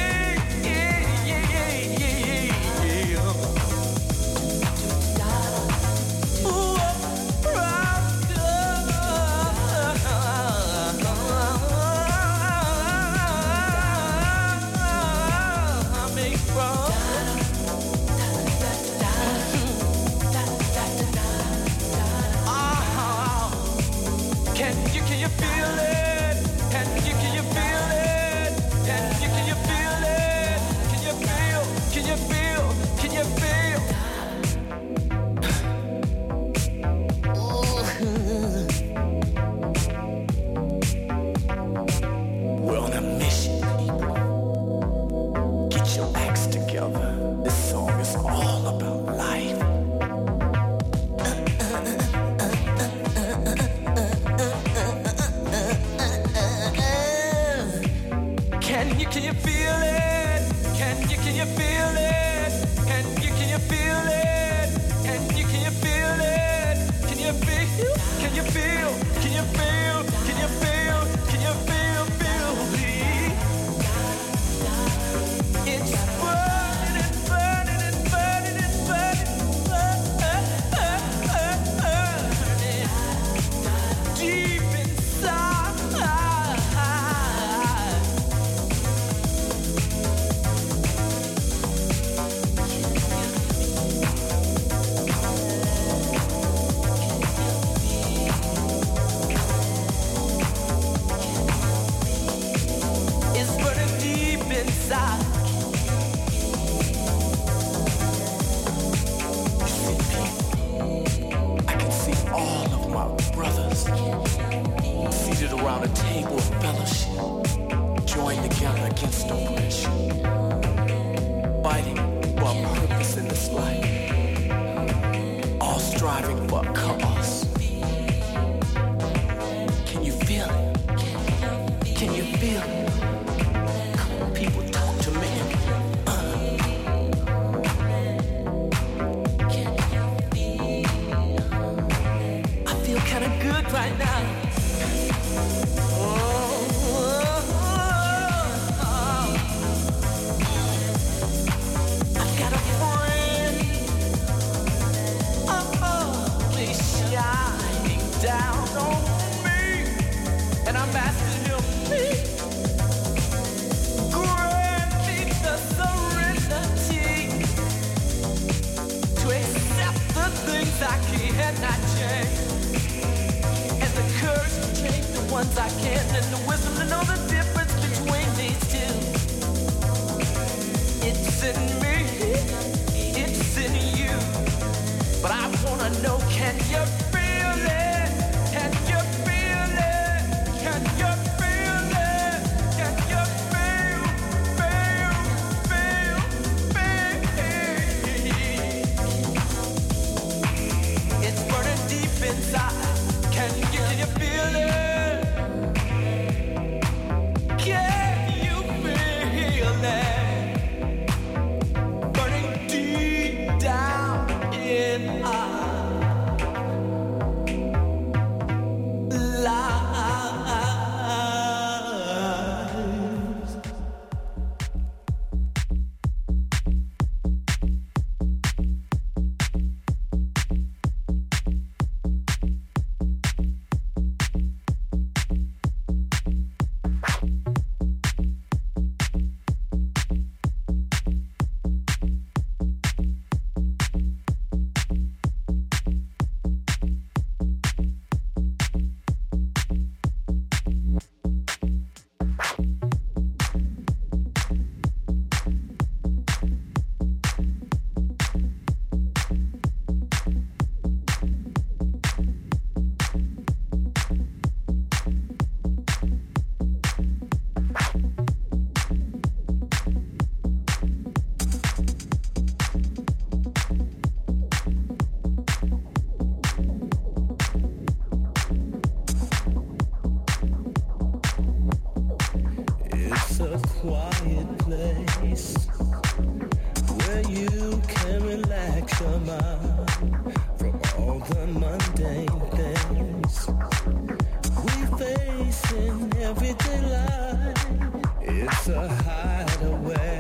Speaker 11: a quiet place where you can relax your mind from all the mundane things we face in everyday life. It's a hideaway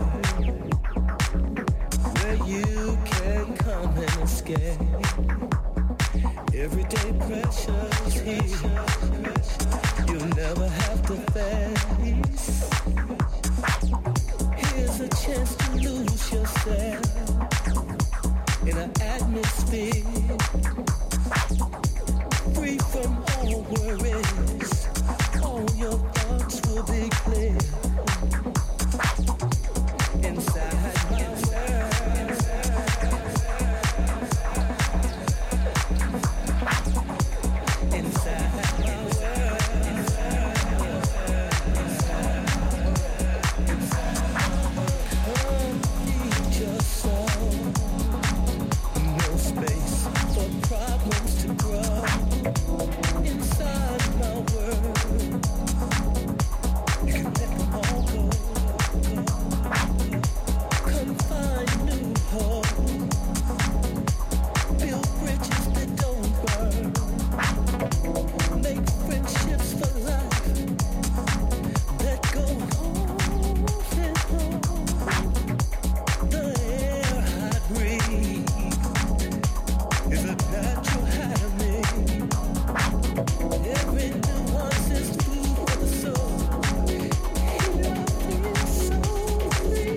Speaker 11: where you can come and escape everyday pressures here. You'll never have to face. Here's a chance to lose yourself in an atmosphere free from all worries. All your thoughts will be clear. Inside my world, inside my world, need your soul. No space for problems to grow. Inside my world, you can let them all go. Come find new hope. Build bridges that don't burn. Make friendships for life that go on and on. The air I breathe is a natural high to me. Every nuance is food for the soul. Here I feel so free.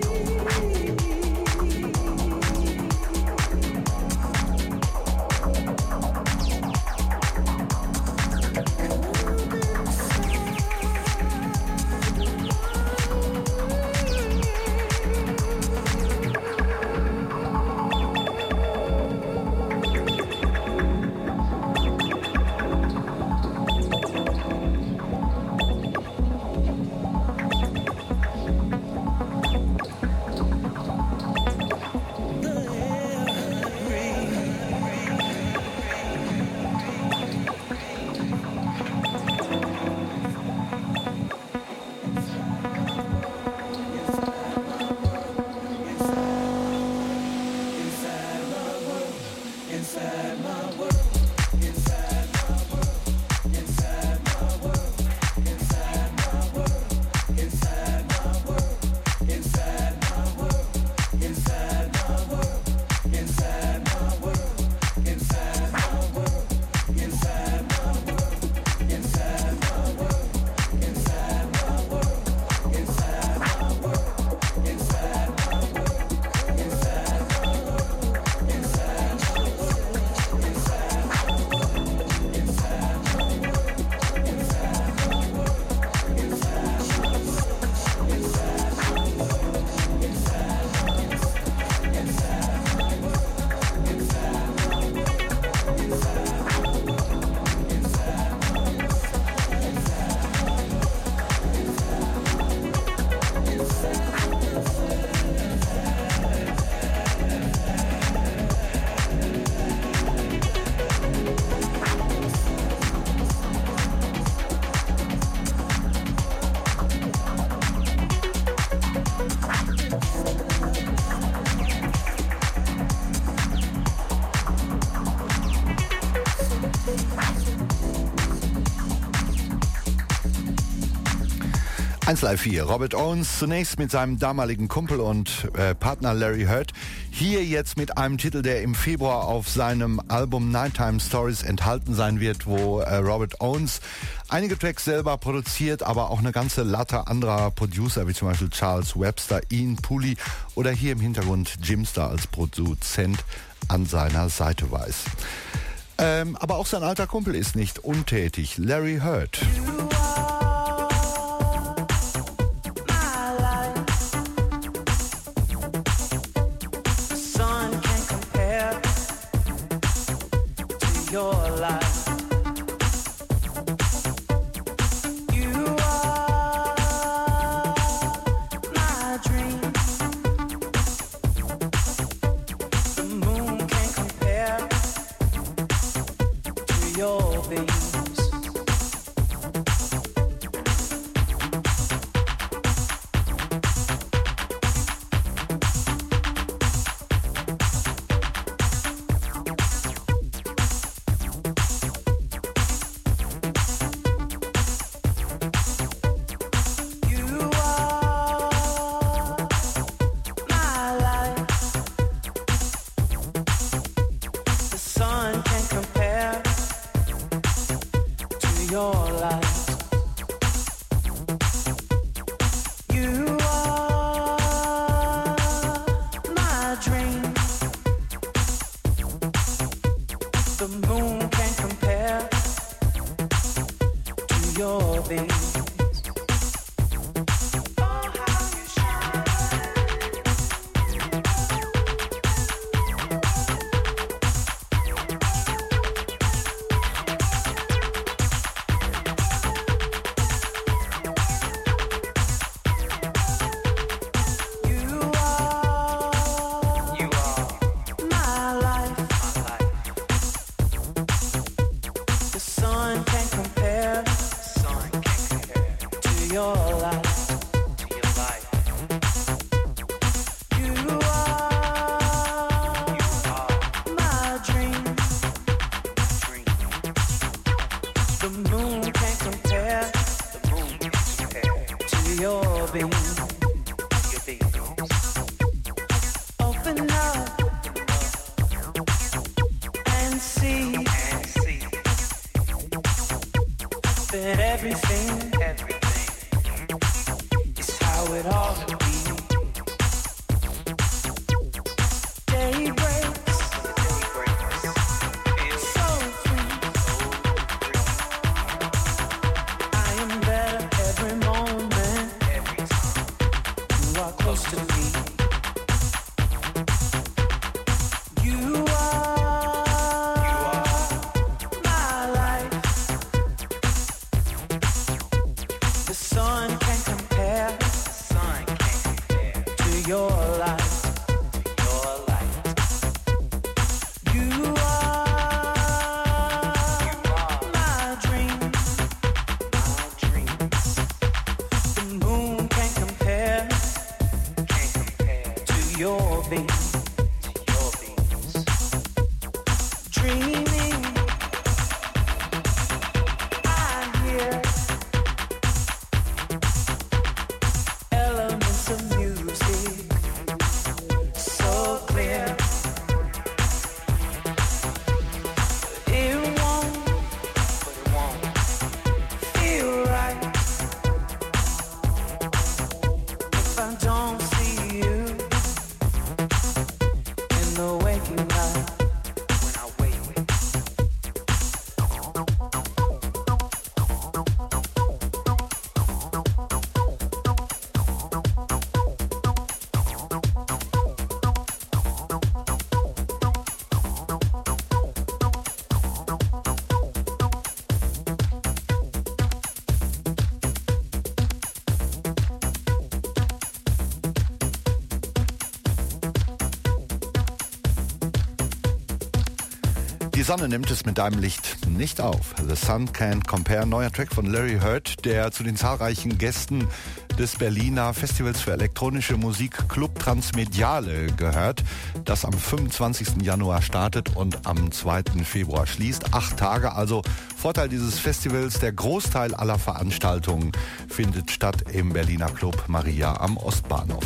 Speaker 2: Live 4. Robert Owens zunächst mit seinem damaligen Kumpel und Partner Larry Heard. Hier jetzt mit einem Titel, der im Februar auf seinem Album Nighttime Stories enthalten sein wird, wo Robert Owens einige Tracks selber produziert, aber auch eine ganze Latte anderer Producer, wie zum Beispiel Charles Webster, Ian Pooley oder hier im Hintergrund Jimster als Produzent an seiner Seite weiß. Aber auch sein alter Kumpel ist nicht untätig, Larry Heard.
Speaker 11: Your life. You are my dream. The moon can't compare to your beams.
Speaker 12: your being. Open up and see that everything is how it ought to be. Day breaks, so free. I am better every moment. You are close to me. You are my life. The sun can't compare to your life. You are my dreams. The moon can't compare to your beams. Dreaming, I hear elements of music so clear. It won't feel right if I don't see you in the waking light.
Speaker 2: Die Sonne nimmt es mit deinem Licht nicht auf. The Sun Can't Compare, neuer Track von Larry Heard, der zu den zahlreichen Gästen des Berliner Festivals für elektronische Musik Club Transmediale gehört, das am 25. Januar startet und am 2. Februar schließt. 8 Tage, also Vorteil dieses Festivals, der Großteil aller Veranstaltungen findet statt im Berliner Club Maria am Ostbahnhof.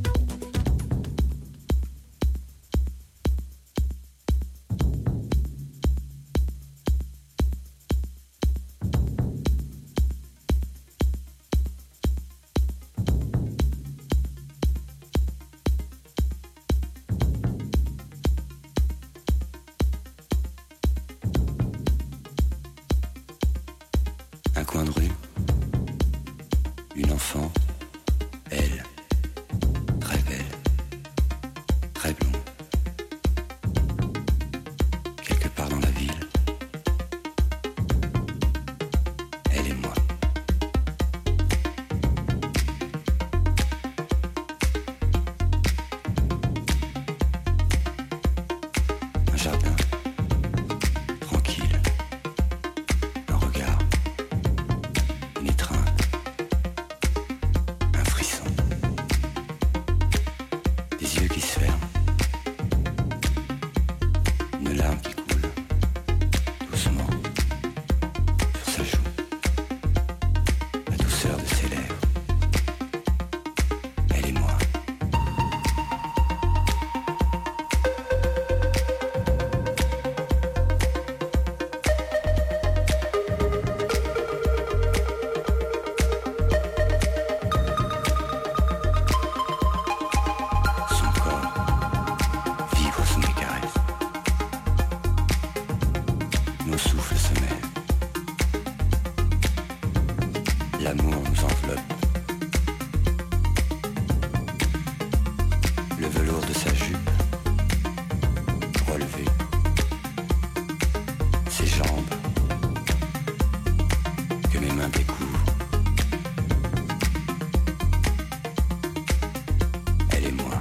Speaker 13: Un coin de rue, une enfant, elle, très belle, très blonde. Quelque part dans la ville, elle et moi. Un jardin, tranquille, un regard. Une étreinte, un frisson, des yeux qui se ferment, une larme qui coule doucement sur sa joue, la douceur de ses lèvres, elle et moi. Son corps vibre sous mes caresses. Nos souffles se mêlent. L'amour nous enveloppe. Le velours de sa jupe relevé. Ses jambes que mes mains découvrent. Elle et moi.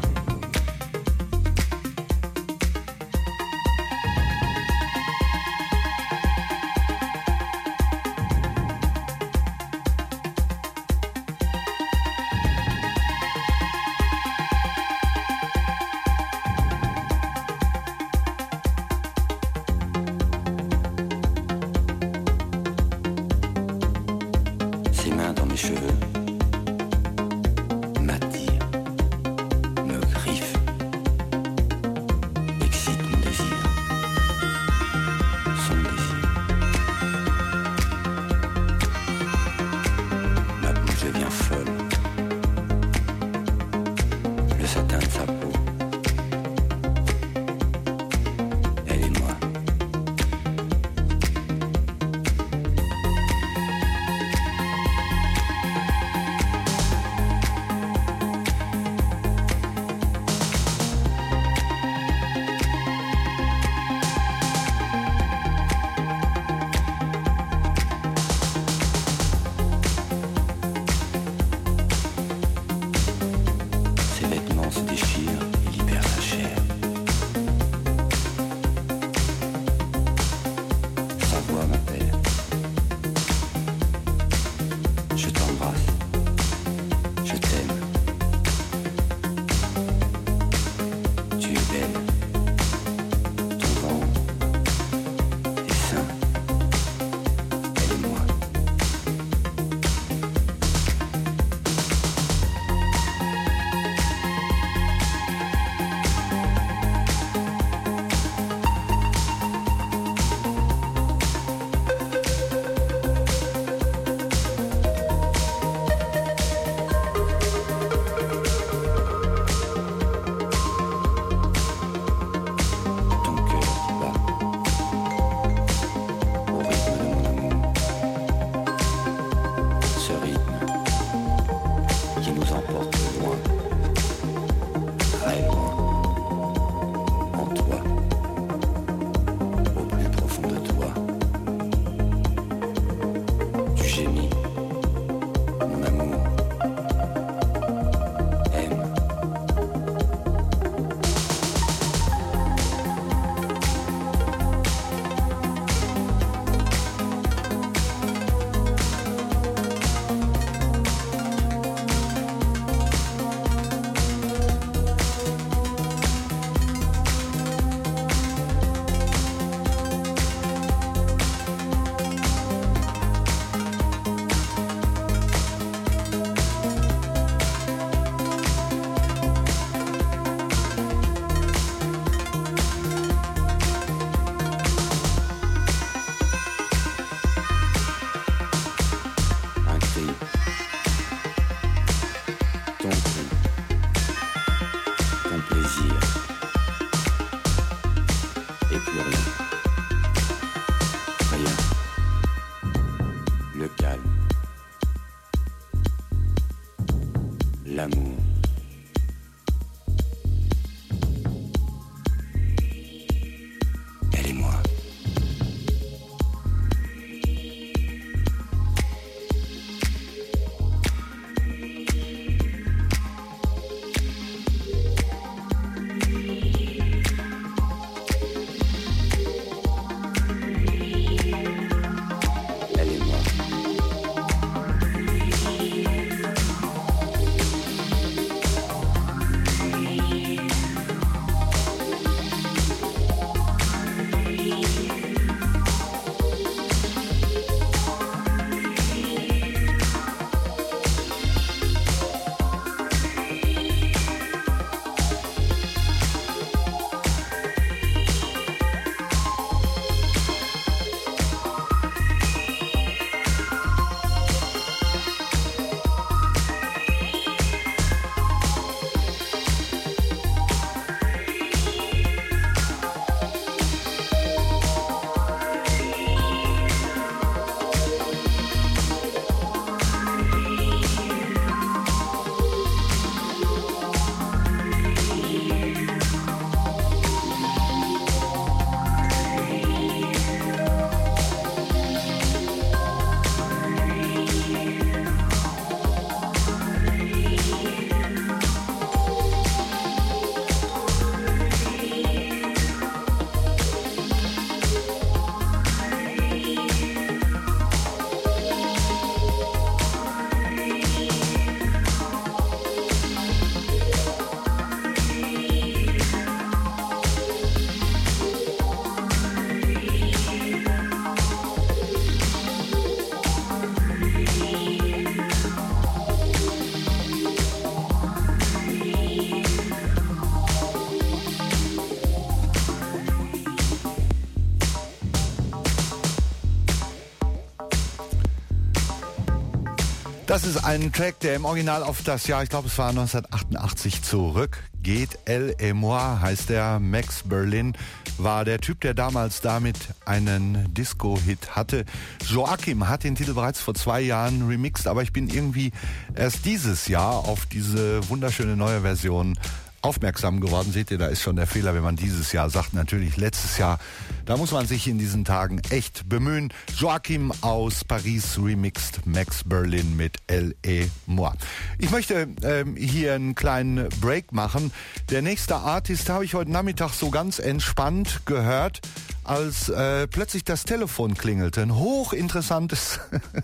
Speaker 13: nous emporte loin, très loin, en toi, au plus profond de toi. Tu gémis, mon amour, aime. L'amour. Elle et moi. Elle et moi.
Speaker 2: Das ist ein Track, der im Original auf das Jahr, ich glaube es war 1988 zurückgeht. Elle et moi heißt der. Max Berlin war der Typ, der damals damit einen Disco-Hit hatte. Joachim hat den Titel bereits vor 2 Jahren remixed, aber ich bin irgendwie erst dieses Jahr auf diese wunderschöne neue Version aufmerksam geworden. Seht ihr, da ist schon der Fehler, wenn man dieses Jahr sagt. Natürlich letztes Jahr. Da muss man sich in diesen Tagen echt bemühen. Joachim aus Paris remixed Max Berlin mit Elle et moi. Ich möchte hier einen kleinen Break machen. Der nächste Artist habe ich heute Nachmittag so ganz entspannt gehört, als plötzlich das Telefon klingelte. Ein hochinteressantes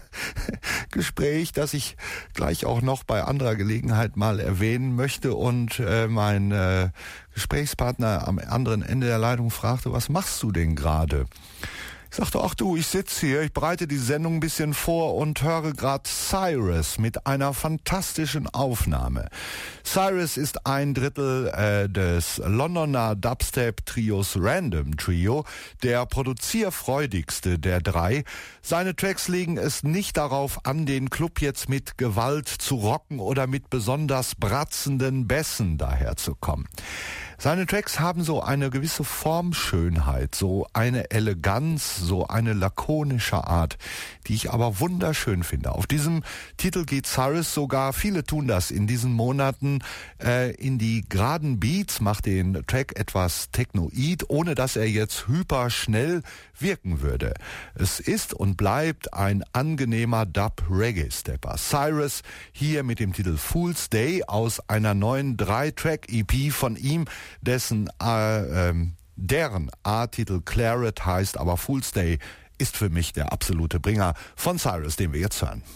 Speaker 2: Gespräch, das ich gleich auch noch bei anderer Gelegenheit mal erwähnen möchte. Und mein Gesprächspartner am anderen Ende der Leitung fragte, was machst du denn gerade? Ich sagte, ach du, ich sitze hier, ich bereite die Sendung ein bisschen vor und höre gerade Cyrus mit einer fantastischen Aufnahme. Cyrus ist 1/3 des Londoner Dubstep-Trios Random Trio, der produzierfreudigste der 3. Seine Tracks legen es nicht darauf an, den Club jetzt mit Gewalt zu rocken oder mit besonders bratzenden Bässen daherzukommen. Seine Tracks haben so eine gewisse Formschönheit, so eine Eleganz, so eine lakonische Art, die ich aber wunderschön finde. Auf diesem Titel geht Cyrus sogar, viele tun das in diesen Monaten, in die geraden Beats, macht den Track etwas technoid, ohne dass er jetzt hyperschnell wirken würde. Es ist und bleibt ein angenehmer Dub-Reggae-Stepper. Cyrus hier mit dem Titel Fool's Day aus einer neuen 3-Track-EP von ihm, deren A-Titel Claret heißt, aber Fool's Day ist für mich der absolute Bringer von Cyrus, den wir jetzt hören.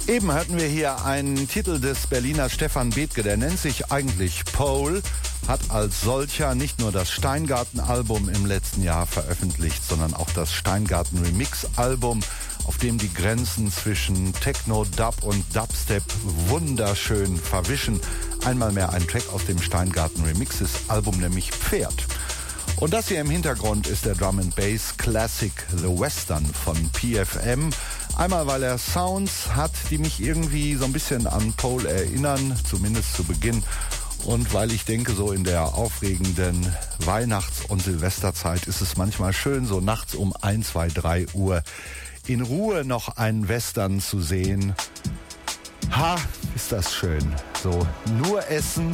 Speaker 2: Eben hatten wir hier einen Titel des Berliner Stefan Bethke, der nennt sich eigentlich Pole, hat als solcher nicht nur das Steingarten-Album im letzten Jahr veröffentlicht, sondern auch das Steingarten-Remix-Album, auf dem die Grenzen zwischen Techno, Dub und Dubstep wunderschön verwischen. Einmal mehr ein Track aus dem Steingarten-Remixes-Album, nämlich Pferd. Und das hier im Hintergrund ist der Drum & Bass Classic The Western von PFM. Einmal, weil er Sounds hat, die mich irgendwie so ein bisschen an Pole erinnern, zumindest zu Beginn. Und weil ich denke, so in der aufregenden Weihnachts- und Silvesterzeit ist es manchmal schön, so nachts um 1, 2, 3 Uhr in Ruhe noch einen Western zu sehen. Ha, ist das schön. So, nur essen.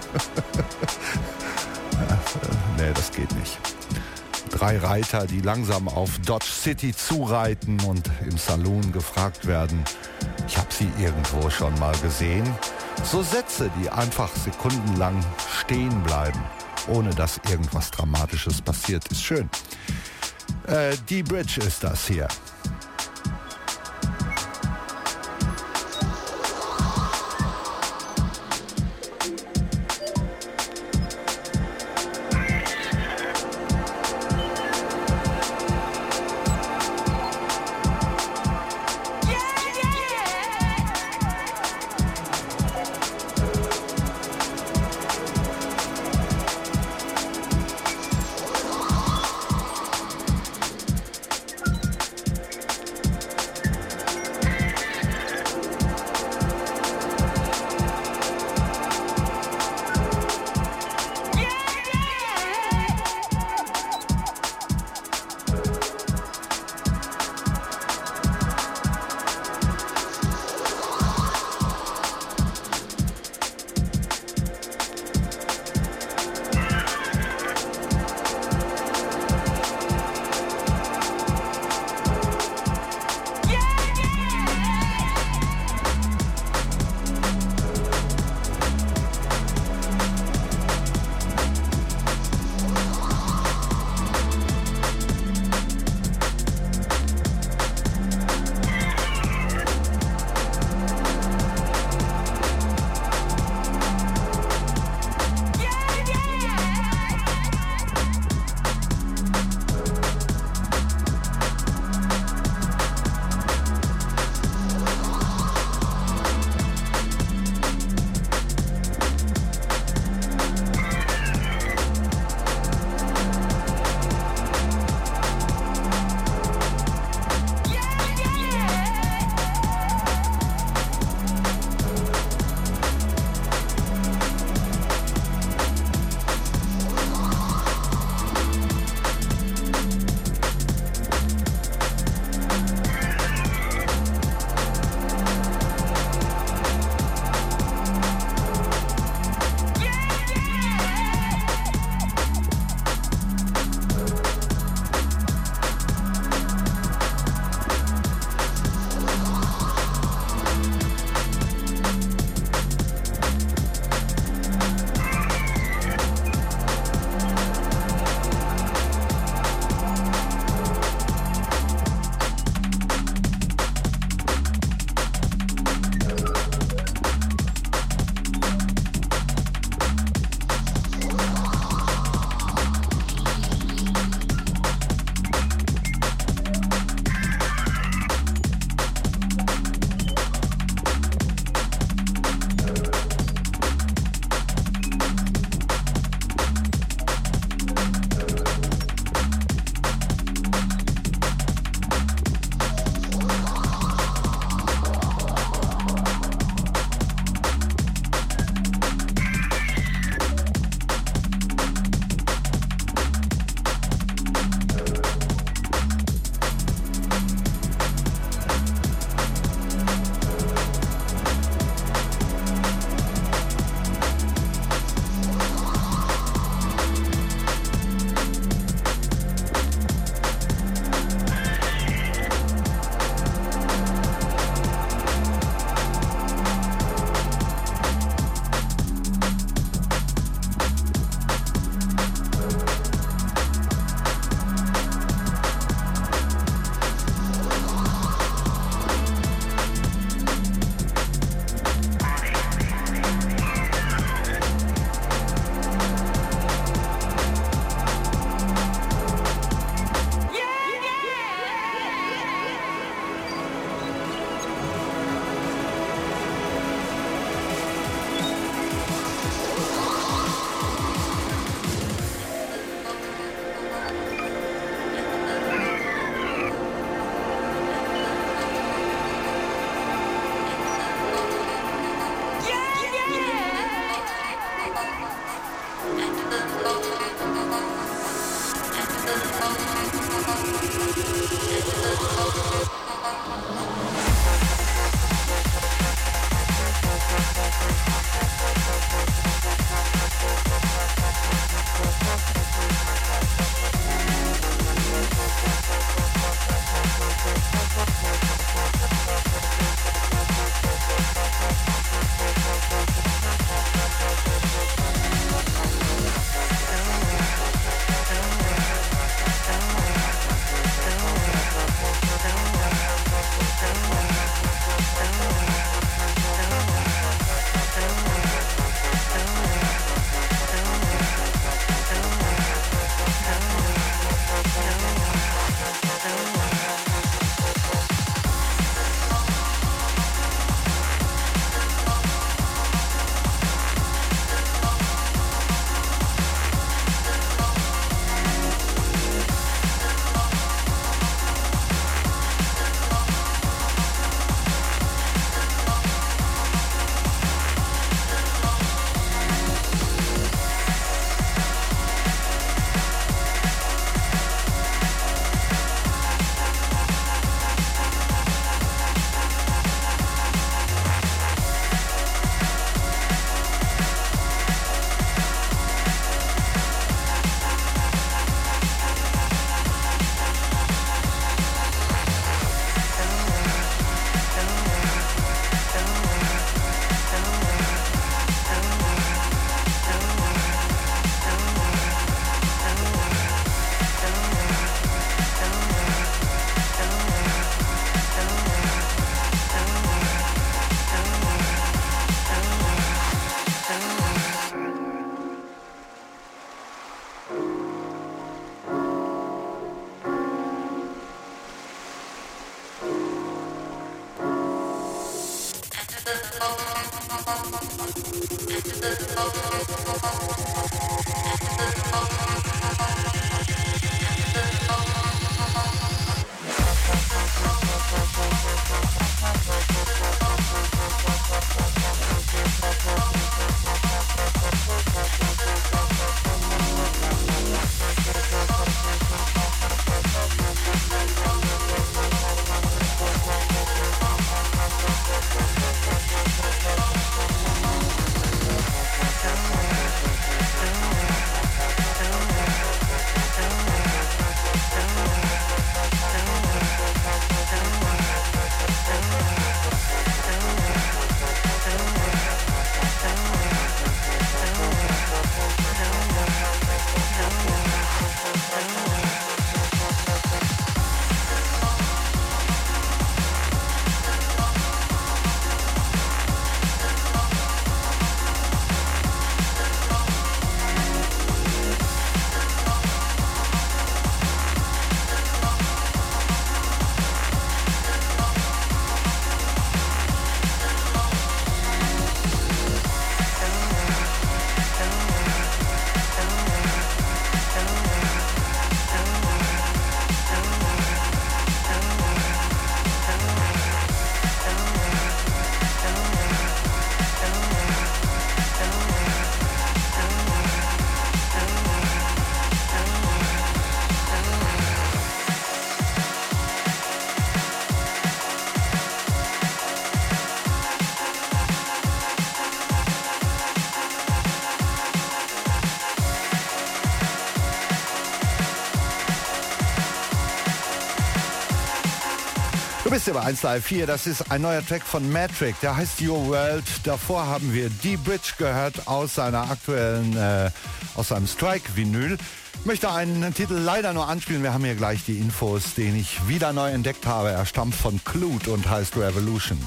Speaker 2: Nee, das geht nicht. 3 Reiter, die langsam auf Dodge City zureiten und im Saloon gefragt werden, ich habe sie irgendwo schon mal gesehen. So Sätze, die einfach sekundenlang stehen bleiben, ohne dass irgendwas Dramatisches passiert, ist schön. Die Bridge ist das hier. Du bist über 1Live4, das ist ein neuer Track von Matrick, der heißt Your World. Davor haben wir Die Bridge gehört aus seiner aktuellen, aus seinem Strike-Vinyl. Ich möchte einen Titel leider nur anspielen, wir haben hier gleich die Infos, den ich wieder neu entdeckt habe. Er stammt von Clute und heißt Revolution.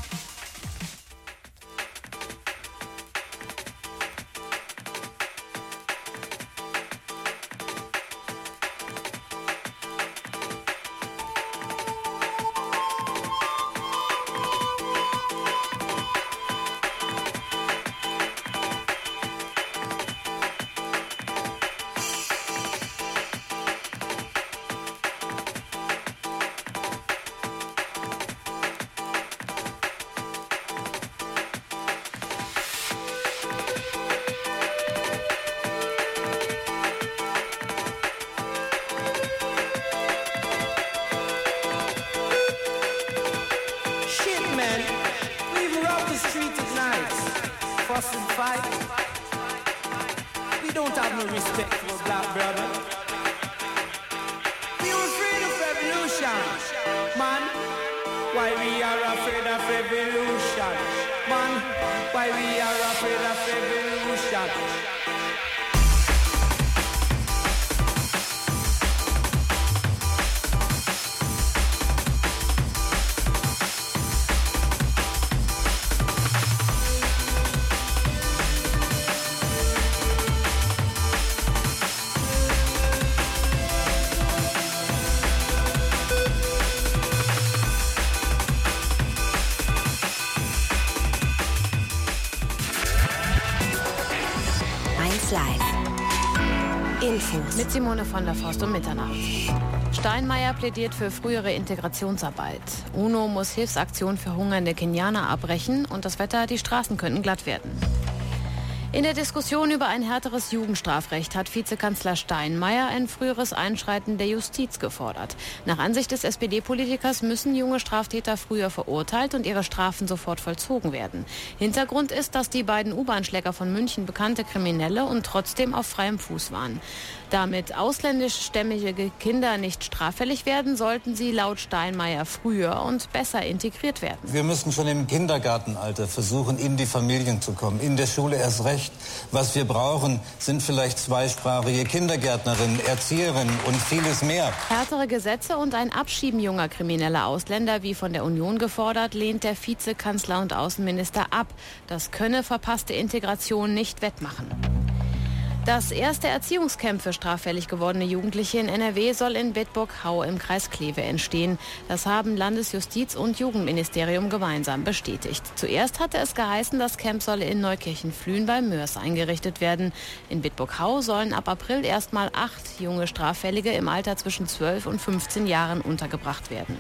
Speaker 12: fuss and fight. We don't have no respect for black brother. We are afraid of revolution, man. Why we are afraid of revolution, man. Why we are afraid of revolution.
Speaker 1: 1 Live. Infos.
Speaker 6: Mit Simone von der Forst um Mitternacht. Steinmeier plädiert für frühere Integrationsarbeit. UNO muss Hilfsaktion für hungernde Kenianer abbrechen und das Wetter, die Straßen könnten glatt werden. In der Diskussion über ein härteres Jugendstrafrecht hat Vizekanzler Steinmeier ein früheres Einschreiten der Justiz gefordert. Nach Ansicht des SPD-Politikers müssen junge Straftäter früher verurteilt und ihre Strafen sofort vollzogen werden. Hintergrund ist, dass die beiden U-Bahn-Schläger von München bekannte Kriminelle und trotzdem auf freiem Fuß waren. Damit ausländischstämmige Kinder nicht straffällig werden, sollten sie laut Steinmeier früher und besser integriert werden.
Speaker 14: Wir müssen schon im Kindergartenalter versuchen, in die Familien zu kommen, in der Schule erst recht. Was wir brauchen, sind vielleicht zweisprachige Kindergärtnerinnen, Erzieherinnen und vieles mehr.
Speaker 6: Härtere Gesetze und ein Abschieben junger krimineller Ausländer, wie von der Union gefordert, lehnt der Vizekanzler und Außenminister ab. Das könne verpasste Integration nicht wettmachen. Das erste Erziehungscamp für straffällig gewordene Jugendliche in NRW soll in Bedburg-Hau im Kreis Kleve entstehen. Das haben Landesjustiz- und Jugendministerium gemeinsam bestätigt. Zuerst hatte es geheißen, das Camp solle in Neukirchen-Flühen bei Mörs eingerichtet werden. In Bedburg-Hau sollen ab April erstmal 8 junge Straffällige im Alter zwischen 12 und 15 Jahren untergebracht werden.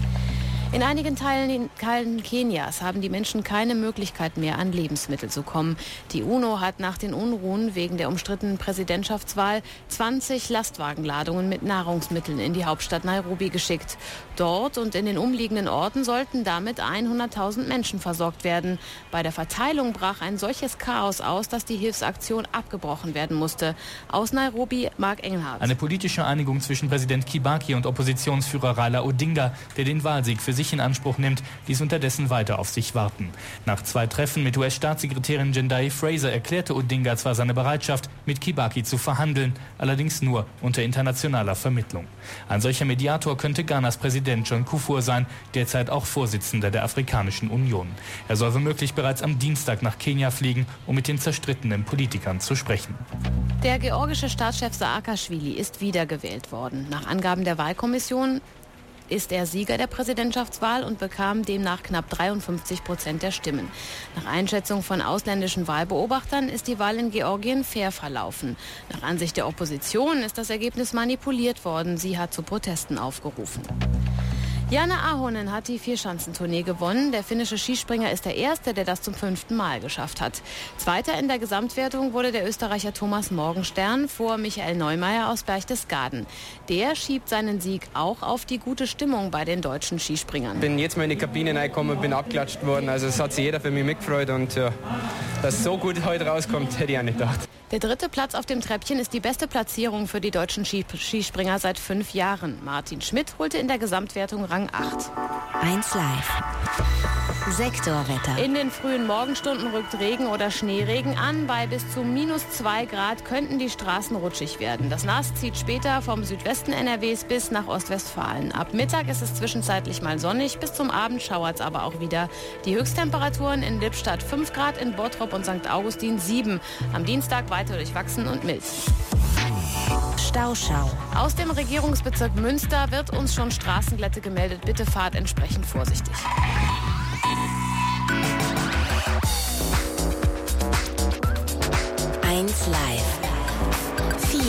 Speaker 6: In einigen Teilen Kenias haben die Menschen keine Möglichkeit mehr, an Lebensmittel zu kommen. Die UNO hat nach den Unruhen wegen der umstrittenen Präsidentschaftswahl 20 Lastwagenladungen mit Nahrungsmitteln in die Hauptstadt Nairobi geschickt. Dort und in den umliegenden Orten sollten damit 100.000 Menschen versorgt werden. Bei der Verteilung brach ein solches Chaos aus, dass die Hilfsaktion abgebrochen werden musste. Aus Nairobi, Mark Engelhardt.
Speaker 15: Eine politische Einigung zwischen Präsident Kibaki und Oppositionsführer Raila Odinga, der den Wahlsieg für sich in Anspruch nimmt, ließ unterdessen weiter auf sich warten. Nach 2 Treffen mit US-Staatssekretärin Jendai Fraser erklärte Odinga zwar seine Bereitschaft, mit Kibaki zu verhandeln, allerdings nur unter internationaler Vermittlung. Ein solcher Mediator könnte Ghanas Präsident John Kufur sein, derzeit auch Vorsitzender der Afrikanischen Union. Er soll womöglich bereits am Dienstag nach Kenia fliegen, um mit den zerstrittenen Politikern zu sprechen.
Speaker 6: Der georgische Staatschef Saakashvili ist wiedergewählt worden. Nach Angaben der Wahlkommission ist er Sieger der Präsidentschaftswahl und bekam demnach knapp 53% der Stimmen. Nach Einschätzung von ausländischen Wahlbeobachtern ist die Wahl in Georgien fair verlaufen. Nach Ansicht der Opposition ist das Ergebnis manipuliert worden. Sie hat zu Protesten aufgerufen. Janne Ahonen hat die Vierschanzentournee gewonnen. Der finnische Skispringer ist der Erste, der das zum 5. Mal geschafft hat. Zweiter in der Gesamtwertung wurde der Österreicher Thomas Morgenstern vor Michael Neumeier aus Berchtesgaden. Der schiebt seinen Sieg auch auf die gute Stimmung bei den deutschen Skispringern.
Speaker 9: Bin jetzt mal in die Kabine reingekommen, bin abgeklatscht worden. Also es hat sich jeder für mich mitgefreut und ja, dass so gut heute rauskommt, hätte ich auch nicht gedacht.
Speaker 6: Der 3. Platz auf dem Treppchen ist die beste Platzierung für die deutschen Skispringer seit 5 Jahren. Martin Schmidt holte in der Gesamtwertung Rang 8.
Speaker 1: 1 Live. Sektorwetter.
Speaker 6: In den frühen Morgenstunden rückt Regen oder Schneeregen an. Bei bis zu -2 Grad könnten die Straßen rutschig werden. Das Nass zieht später vom Südwesten NRWs bis nach Ostwestfalen. Ab Mittag ist es zwischenzeitlich mal sonnig, bis zum Abend schauert es aber auch wieder. Die Höchsttemperaturen in Lippstadt 5 Grad, in Bottrop und St. Augustin 7. Am Dienstag weiter durchwachsen und mild.
Speaker 1: Stauschau.
Speaker 6: Aus dem Regierungsbezirk Münster wird uns schon Straßenglätte gemeldet. Bitte fahrt entsprechend vorsichtig.
Speaker 1: Live. 4.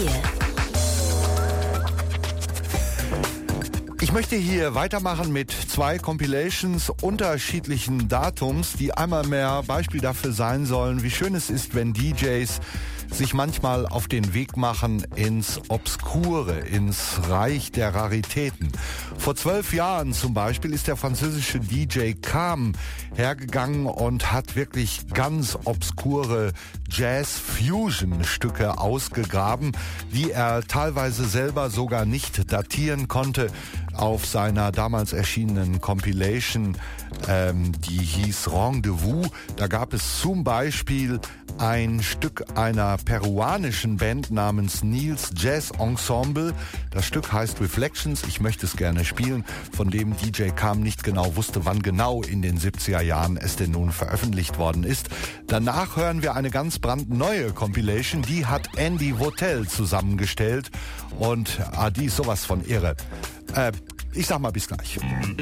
Speaker 2: Ich möchte hier weitermachen mit 2 Compilations unterschiedlichen Datums, die einmal mehr Beispiel dafür sein sollen, wie schön es ist, wenn DJs sich manchmal auf den Weg machen ins Obskure, ins Reich der Raritäten. Vor 12 Jahren zum Beispiel ist der französische DJ Kam hergegangen und hat wirklich ganz obskure Jazz-Fusion-Stücke ausgegraben, die er teilweise selber sogar nicht datieren konnte. Auf seiner damals erschienenen Compilation, die hieß Rendezvous, da gab es zum Beispiel ein Stück einer peruanischen Band namens Nils Jazz Ensemble. Das Stück heißt Reflections. Ich möchte es gerne spielen, von dem DJ Kam nicht genau wusste, wann genau in den 70er Jahren es denn nun veröffentlicht worden ist. Danach hören wir eine ganz brandneue Compilation, die hat Andy Votel zusammengestellt und die ist sowas von irre. Ich sag mal bis gleich.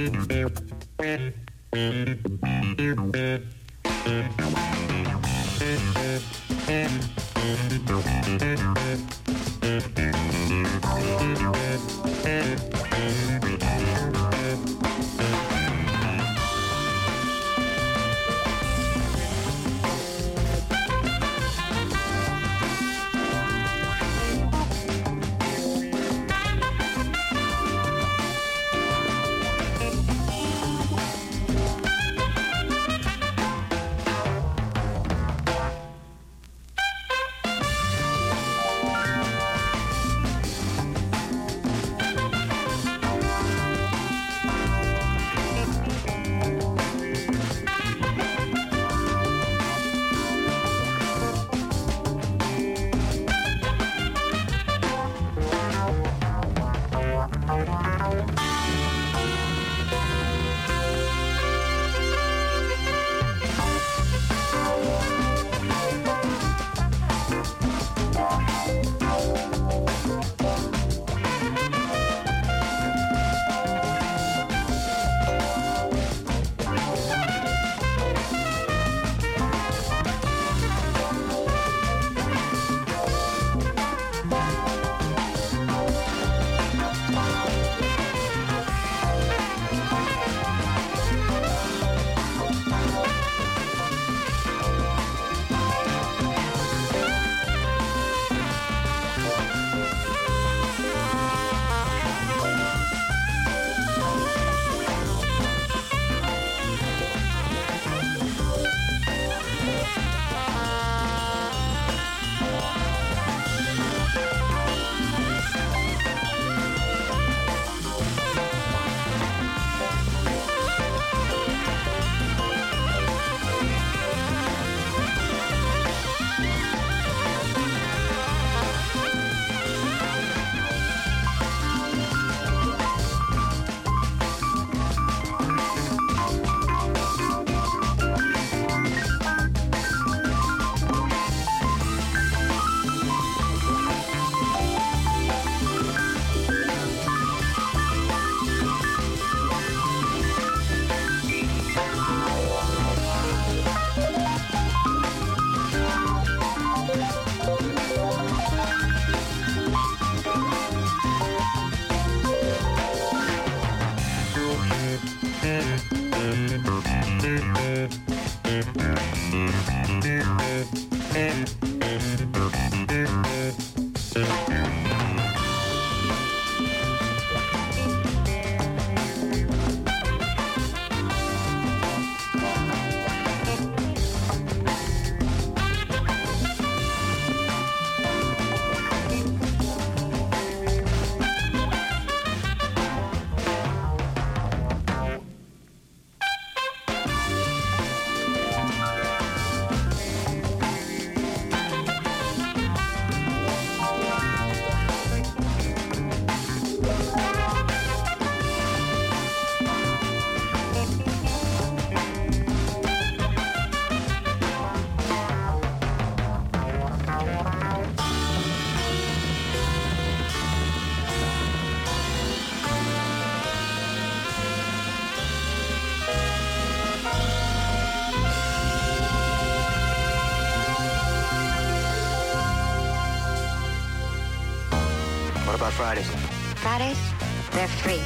Speaker 16: What about Fridays?
Speaker 17: Fridays, they're free.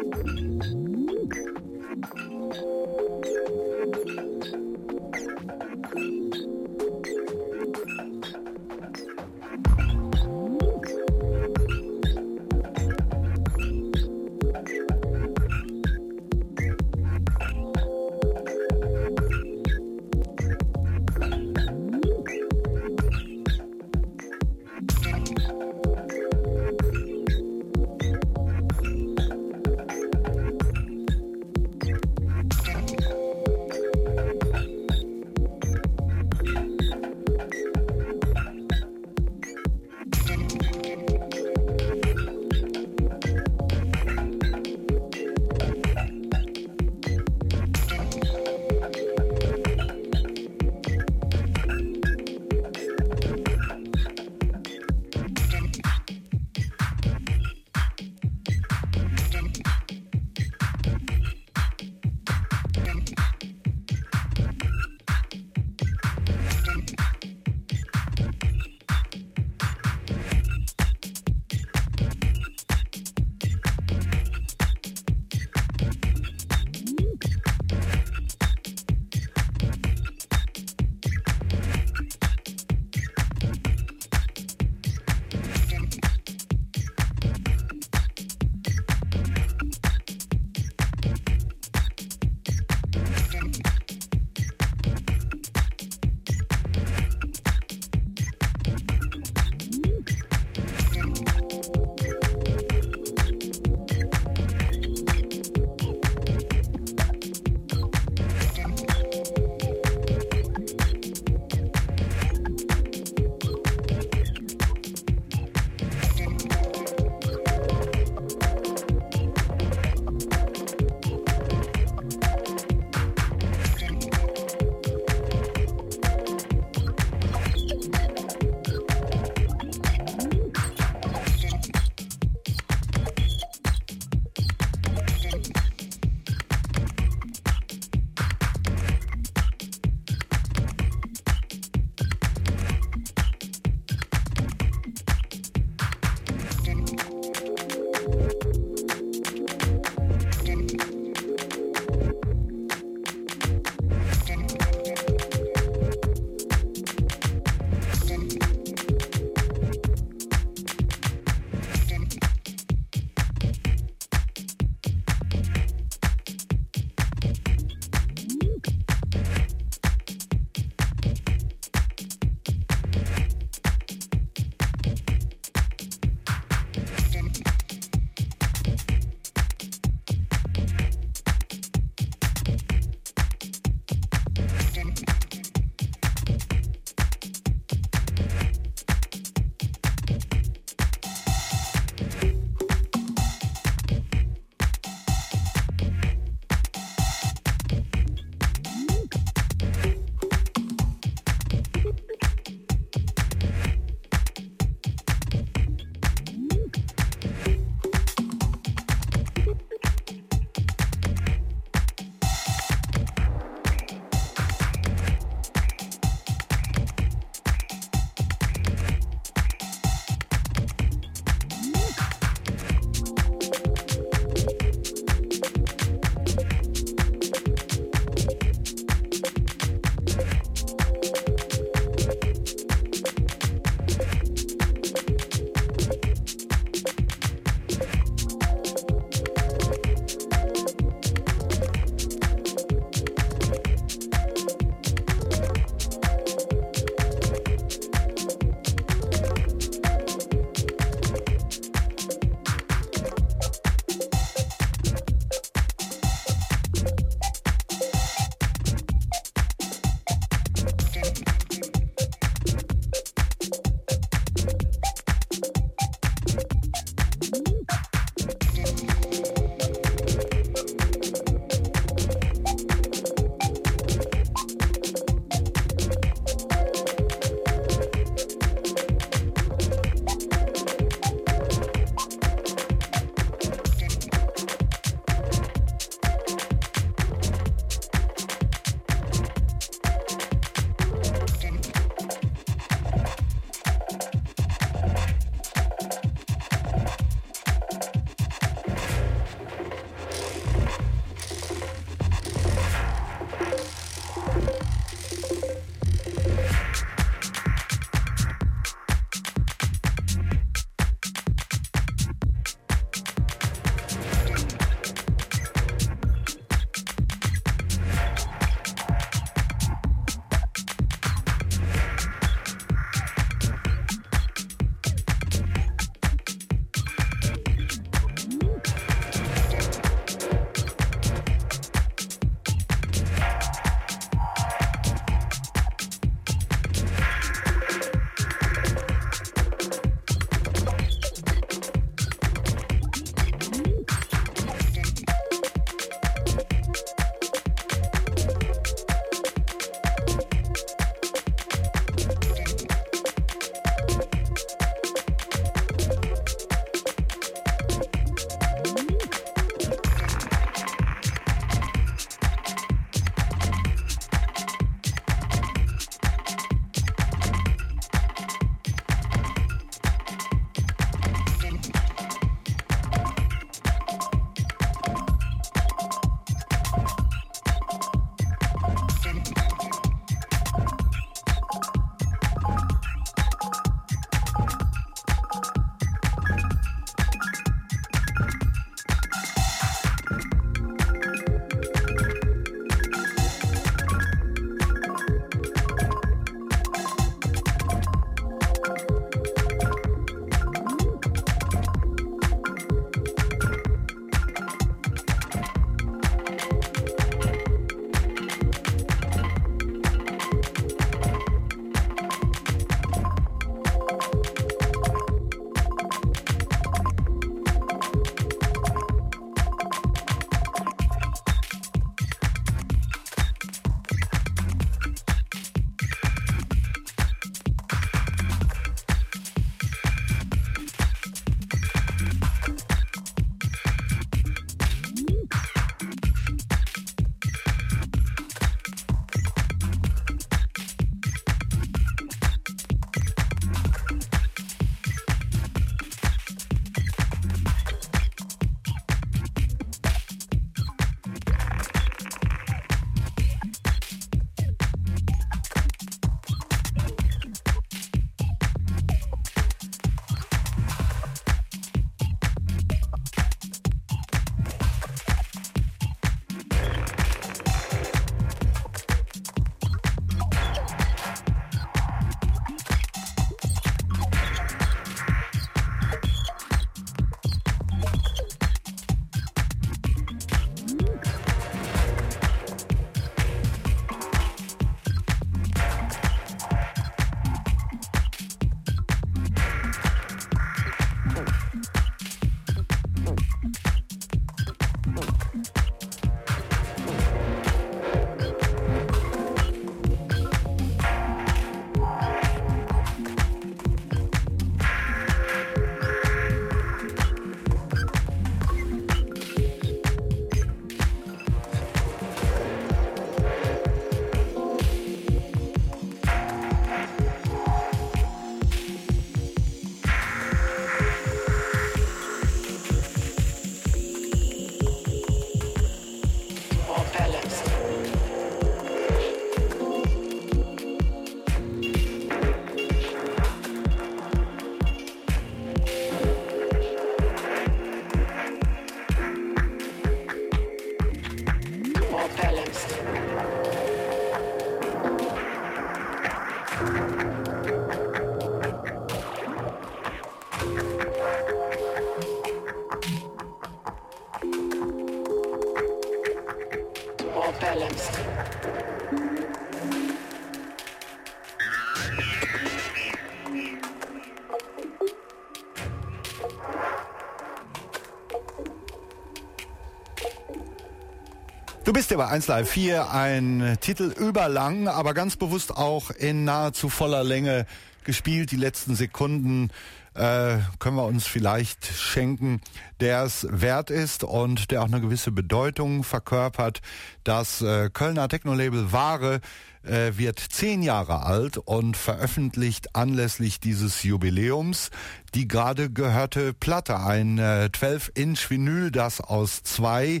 Speaker 2: Du bist ja bei 1 Live 4, ein Titel überlang, aber ganz bewusst auch in nahezu voller Länge gespielt. Die letzten Sekunden können wir uns vielleicht schenken, der es wert ist und der auch eine gewisse Bedeutung verkörpert. Das Kölner Techno-Label Ware wird 10 Jahre alt und veröffentlicht anlässlich dieses Jubiläums die gerade gehörte Platte, ein 12-Inch Vinyl, das aus 2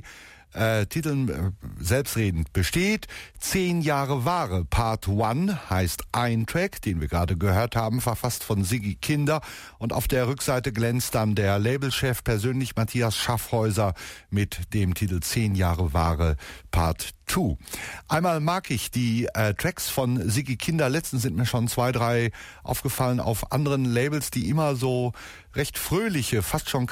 Speaker 2: Titeln selbstredend besteht. 10 Jahre Ware. Part 1 heißt ein Track, den wir gerade gehört haben, verfasst von Siggi Kinder. Und auf der Rückseite glänzt dann der Labelchef persönlich Matthias Schaffhäuser mit dem Titel 10 Jahre Ware Part 2. Einmal mag ich die Tracks von Siggi Kinder. Letztens sind mir schon 2, 3 aufgefallen auf anderen Labels, die immer so recht fröhliche, fast schon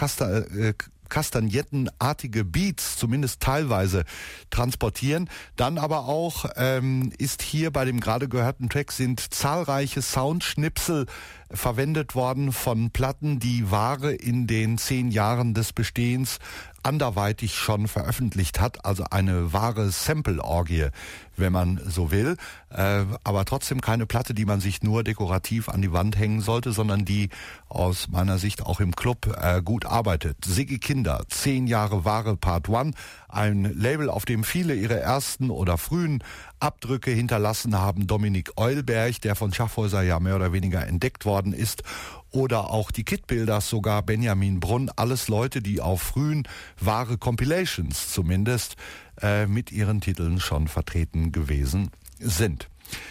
Speaker 2: kastagnettenartige Beats, zumindest teilweise, transportieren. Dann aber auch ist hier bei dem gerade gehörten Track sind zahlreiche Soundschnipsel verwendet worden von Platten, die Ware in den 10 Jahren des Bestehens anderweitig schon veröffentlicht hat, also eine wahre Sample-Orgie, wenn man so will, aber trotzdem keine Platte, die man sich nur dekorativ an die Wand hängen sollte, sondern die aus meiner Sicht auch im Club gut arbeitet. Siggi Kinder, 10 Jahre Ware Part 1, ein Label, auf dem viele ihre ersten oder frühen Abdrücke hinterlassen haben. Dominik Eulberg, der von Schaffhäuser ja mehr oder weniger entdeckt worden ist, oder auch die Kid Builders, sogar Benjamin Brunn, alles Leute, die auf frühen wahre Compilations zumindest mit ihren Titeln schon vertreten gewesen sind.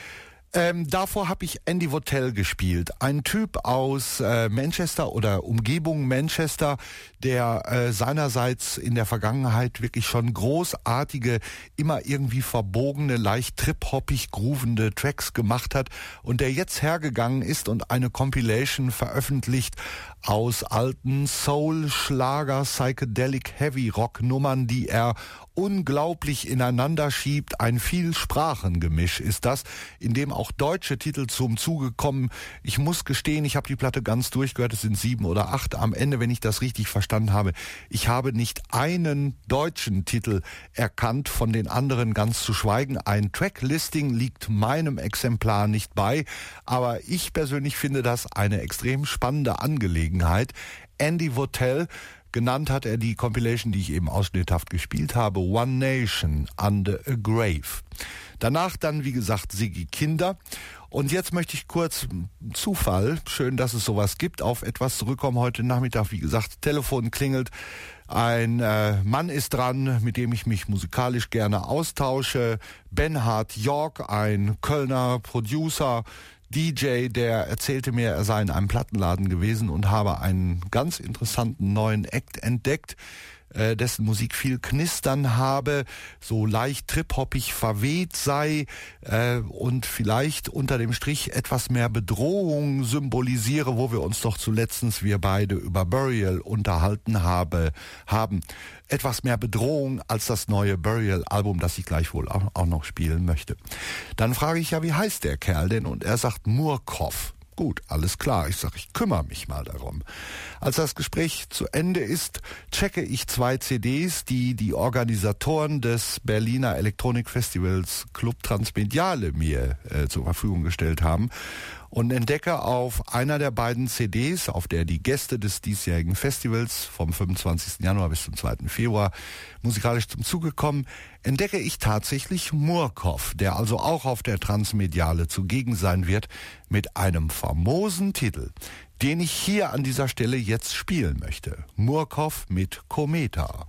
Speaker 2: Davor habe ich Andy Votel gespielt, ein Typ aus Manchester oder Umgebung Manchester, der seinerseits in der Vergangenheit wirklich schon großartige, immer irgendwie verbogene, leicht trip-hoppig groovende Tracks gemacht hat und der jetzt hergegangen ist und eine Compilation veröffentlicht aus alten Soul, Schlager, Psychedelic, Heavy Rock Nummern, die er unglaublich ineinander schiebt. Ein Vielsprachengemisch ist das, in dem auch deutsche Titel zum Zuge kommen. Ich muss gestehen, ich habe die Platte ganz durchgehört, es sind 7 oder 8 am Ende, wenn ich das richtig verstanden habe. Ich habe nicht einen deutschen Titel erkannt, von den anderen ganz zu schweigen. Ein Tracklisting liegt meinem Exemplar nicht bei, aber ich persönlich finde das eine extrem spannende Angelegenheit. Andy Votel, genannt hat er die Compilation, die ich eben ausschnitthaft gespielt habe, One Nation Under a Grave. Danach dann, wie gesagt, Siggi Kinder. Und jetzt möchte ich kurz, Zufall, schön, dass es sowas gibt, auf etwas zurückkommen heute Nachmittag. Wie gesagt, Telefon klingelt. Ein Mann ist dran, mit dem ich mich musikalisch gerne austausche. Benhard York, ein Kölner Producer, DJ, der erzählte mir, er sei in einem Plattenladen gewesen und habe einen ganz interessanten neuen Act entdeckt, dessen Musik viel Knistern habe, so leicht trip-hoppig verweht sei und vielleicht unter dem Strich etwas mehr Bedrohung symbolisiere, wo wir uns doch zuletzt wir beide über Burial unterhalten haben. Etwas mehr Bedrohung als das neue Burial-Album, das ich gleich wohl auch noch spielen möchte. Dann frage ich ja, wie heißt der Kerl denn? Und er sagt Murkoff. Gut, alles klar. Ich sage, ich kümmere mich mal darum. Als das Gespräch zu Ende ist, checke ich 2 CDs, die die Organisatoren des Berliner Elektronikfestivals Club Transmediale mir zur Verfügung gestellt haben und entdecke auf einer der beiden CDs, auf der die Gäste des diesjährigen Festivals vom 25. Januar bis zum 2. Februar musikalisch zum Zuge kommen, entdecke ich tatsächlich Murkoff, der also auch auf der Transmediale zugegen sein wird, mit einem famosen Titel, den ich hier an dieser Stelle jetzt spielen möchte. Murkoff mit Kometa.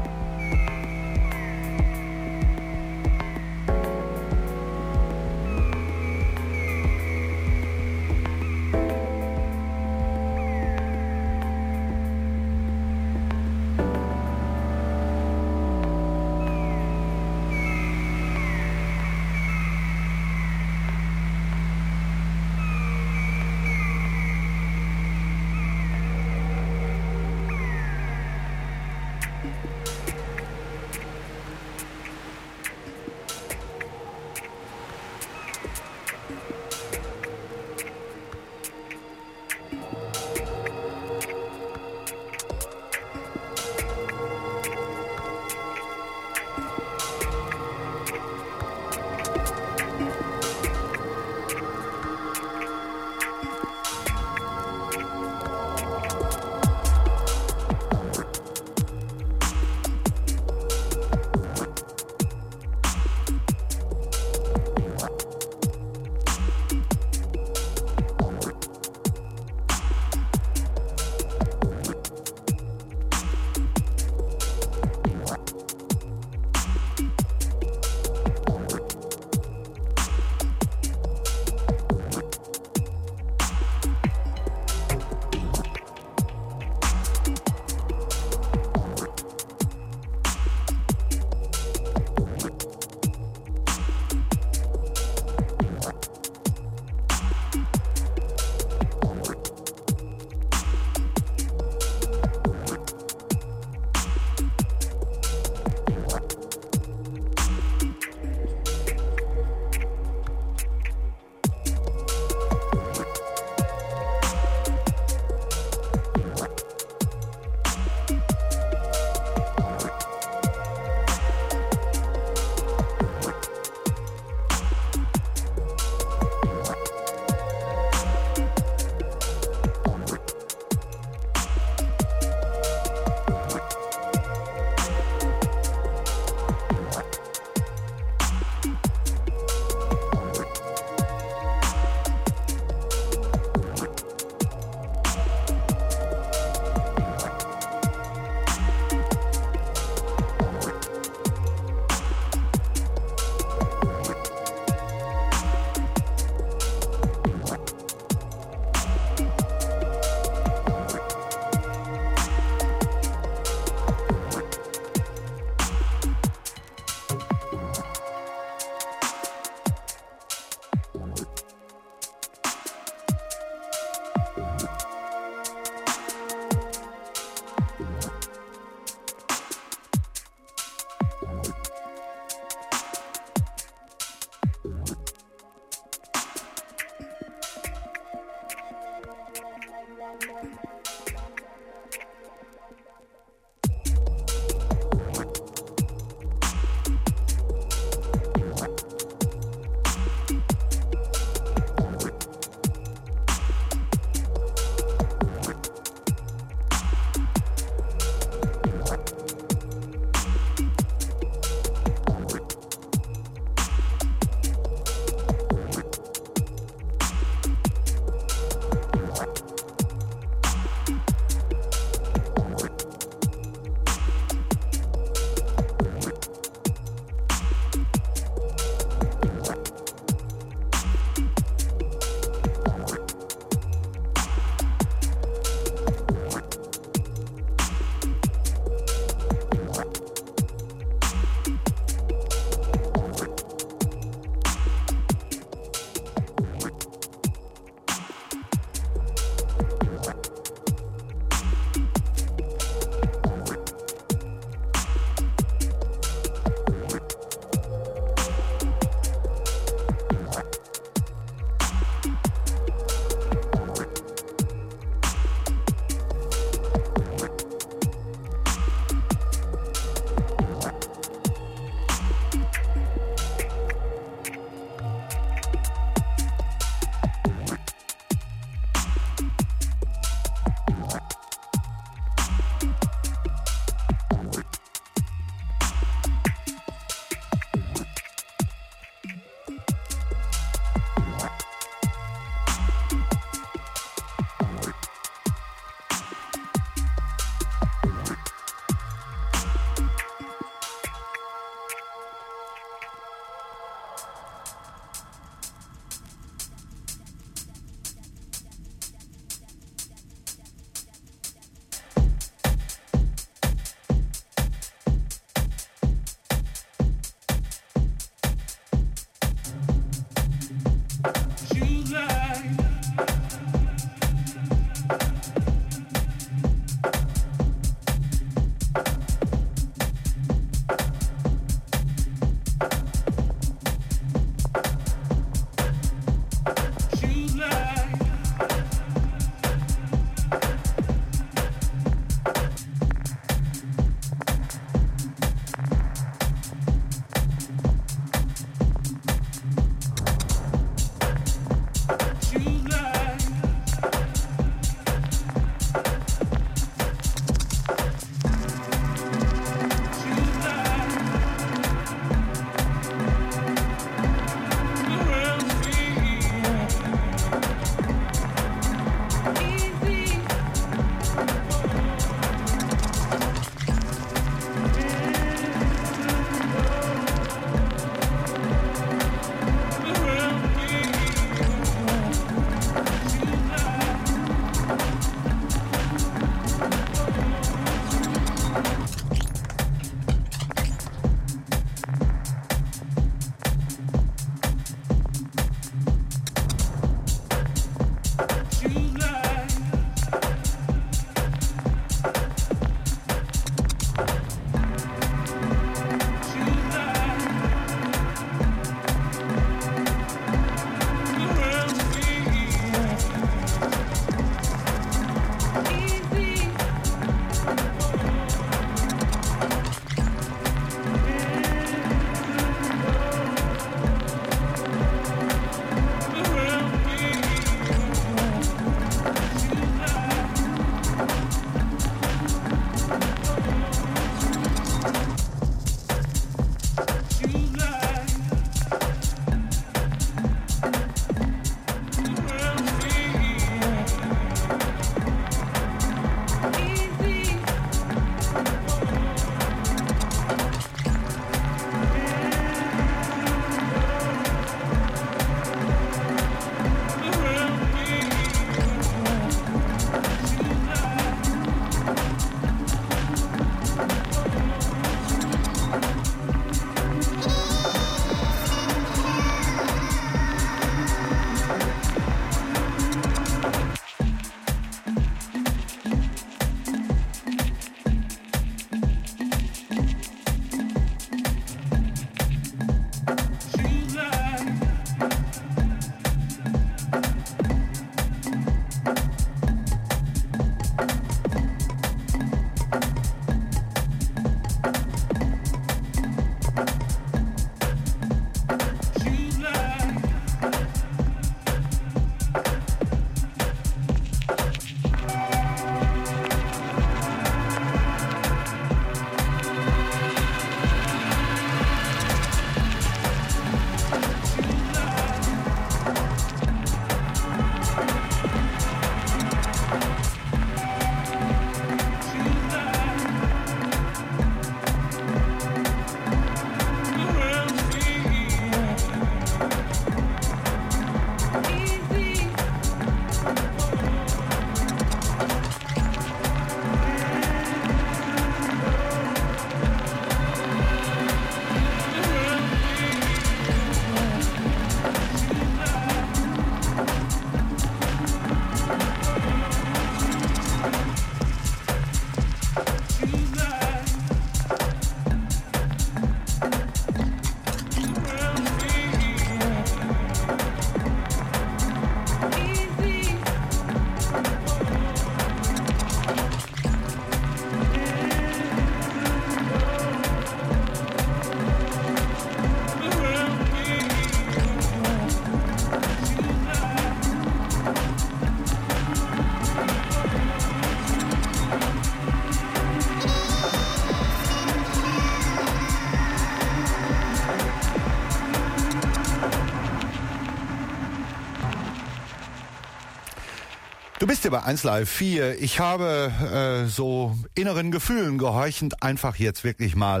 Speaker 2: Du bist hier bei 1Live 4. Ich habe so inneren Gefühlen gehorchend einfach jetzt wirklich mal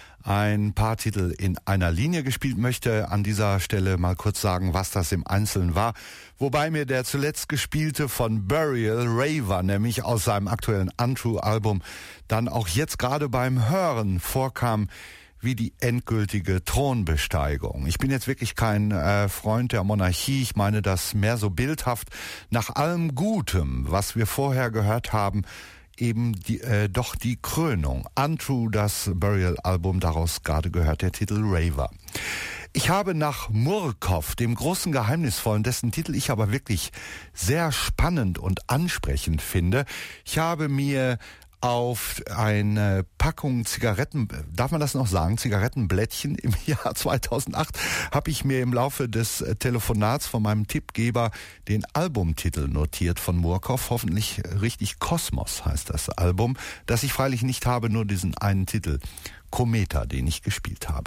Speaker 2: ein paar Titel in einer Linie gespielt. Möchte an dieser Stelle mal kurz sagen, was das im Einzelnen war. Wobei mir der zuletzt gespielte von Burial, Raver, nämlich aus seinem aktuellen Untrue-Album, dann auch jetzt gerade beim Hören vorkam wie die endgültige Thronbesteigung. Ich bin jetzt wirklich kein Freund der Monarchie. Ich meine das mehr so bildhaft. Nach allem Gutem, was wir vorher gehört haben, eben doch die Krönung. Untrue, das Burial-Album, daraus gerade gehört der Titel Raver. Ich habe nach Murkoff, dem großen Geheimnisvollen, dessen Titel ich aber wirklich sehr spannend und ansprechend finde, ich habe mir auf eine Packung Zigaretten, darf man das noch sagen, Zigarettenblättchen im Jahr 2008, habe ich mir im Laufe des Telefonats von meinem Tippgeber den Albumtitel notiert von Murkoff, hoffentlich richtig Kosmos heißt das Album, das ich freilich nicht habe, nur diesen einen Titel, Kometa, den ich gespielt habe.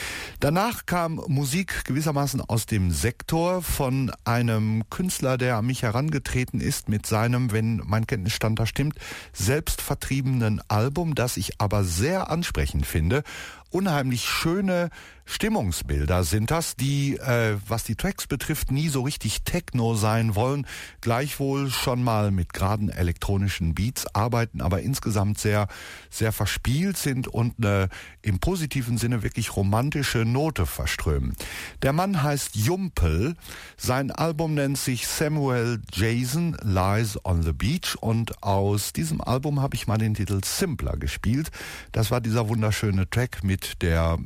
Speaker 2: Danach kam Musik gewissermaßen aus dem Sektor von einem Künstler, der an mich herangetreten ist mit seinem, wenn mein Kenntnisstand da stimmt, selbst vertriebenen Album, das ich aber sehr ansprechend finde. Unheimlich schöne Stimmungsbilder sind das, die, was die Tracks betrifft, nie so richtig Techno sein wollen, gleichwohl schon mal mit geraden elektronischen Beats arbeiten, aber insgesamt sehr, sehr verspielt sind und eine im positiven Sinne wirklich romantische Note verströmen. Der Mann heißt Jumpel, sein Album nennt sich Samuel Jason Lies on the Beach und aus diesem Album habe ich mal den Titel Simpler gespielt. Das war dieser wunderschöne Track mit der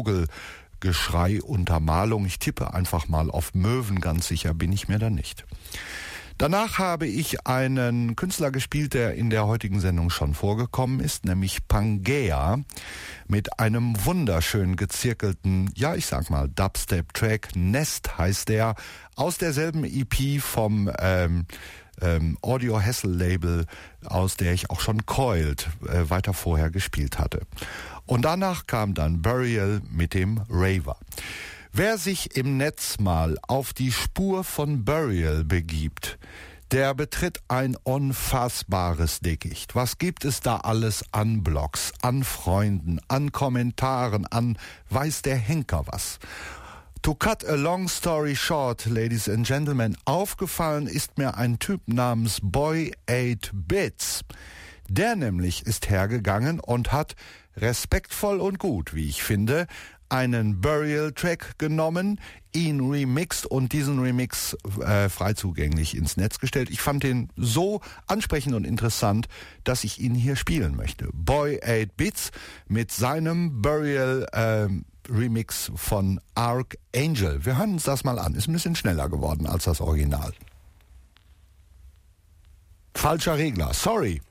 Speaker 2: Vogelgeschrei-Untermalung. Ich tippe einfach mal auf Möwen, ganz sicher bin ich mir da nicht. Danach habe ich einen Künstler gespielt, der in der heutigen Sendung schon vorgekommen ist, nämlich Pangea, mit einem wunderschön gezirkelten, ja ich sag mal Dubstep-Track, Nest heißt der, aus derselben EP vom Audio Hassel Label, aus der ich auch schon Coiled weiter vorher gespielt hatte. Und danach kam dann Burial mit dem Raver. Wer sich im Netz mal auf die Spur von Burial begibt, der betritt ein unfassbares Dickicht. Was gibt es da alles an Blogs, an Freunden, an Kommentaren, an weiß der Henker was? To cut a long story short, ladies and gentlemen, aufgefallen ist mir ein Typ namens Boy 8 Bits. Der nämlich ist hergegangen und hat respektvoll und gut, wie ich finde, einen Burial-Track genommen, ihn remixed und diesen Remix frei zugänglich ins Netz gestellt. Ich fand den so ansprechend und interessant, dass ich ihn hier spielen möchte. Boy 8 Bits mit seinem Burial Remix von Archangel. Wir hören uns das mal an. Ist ein bisschen schneller geworden als das Original. Falscher Regler, sorry.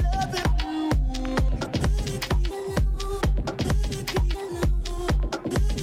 Speaker 11: Love it.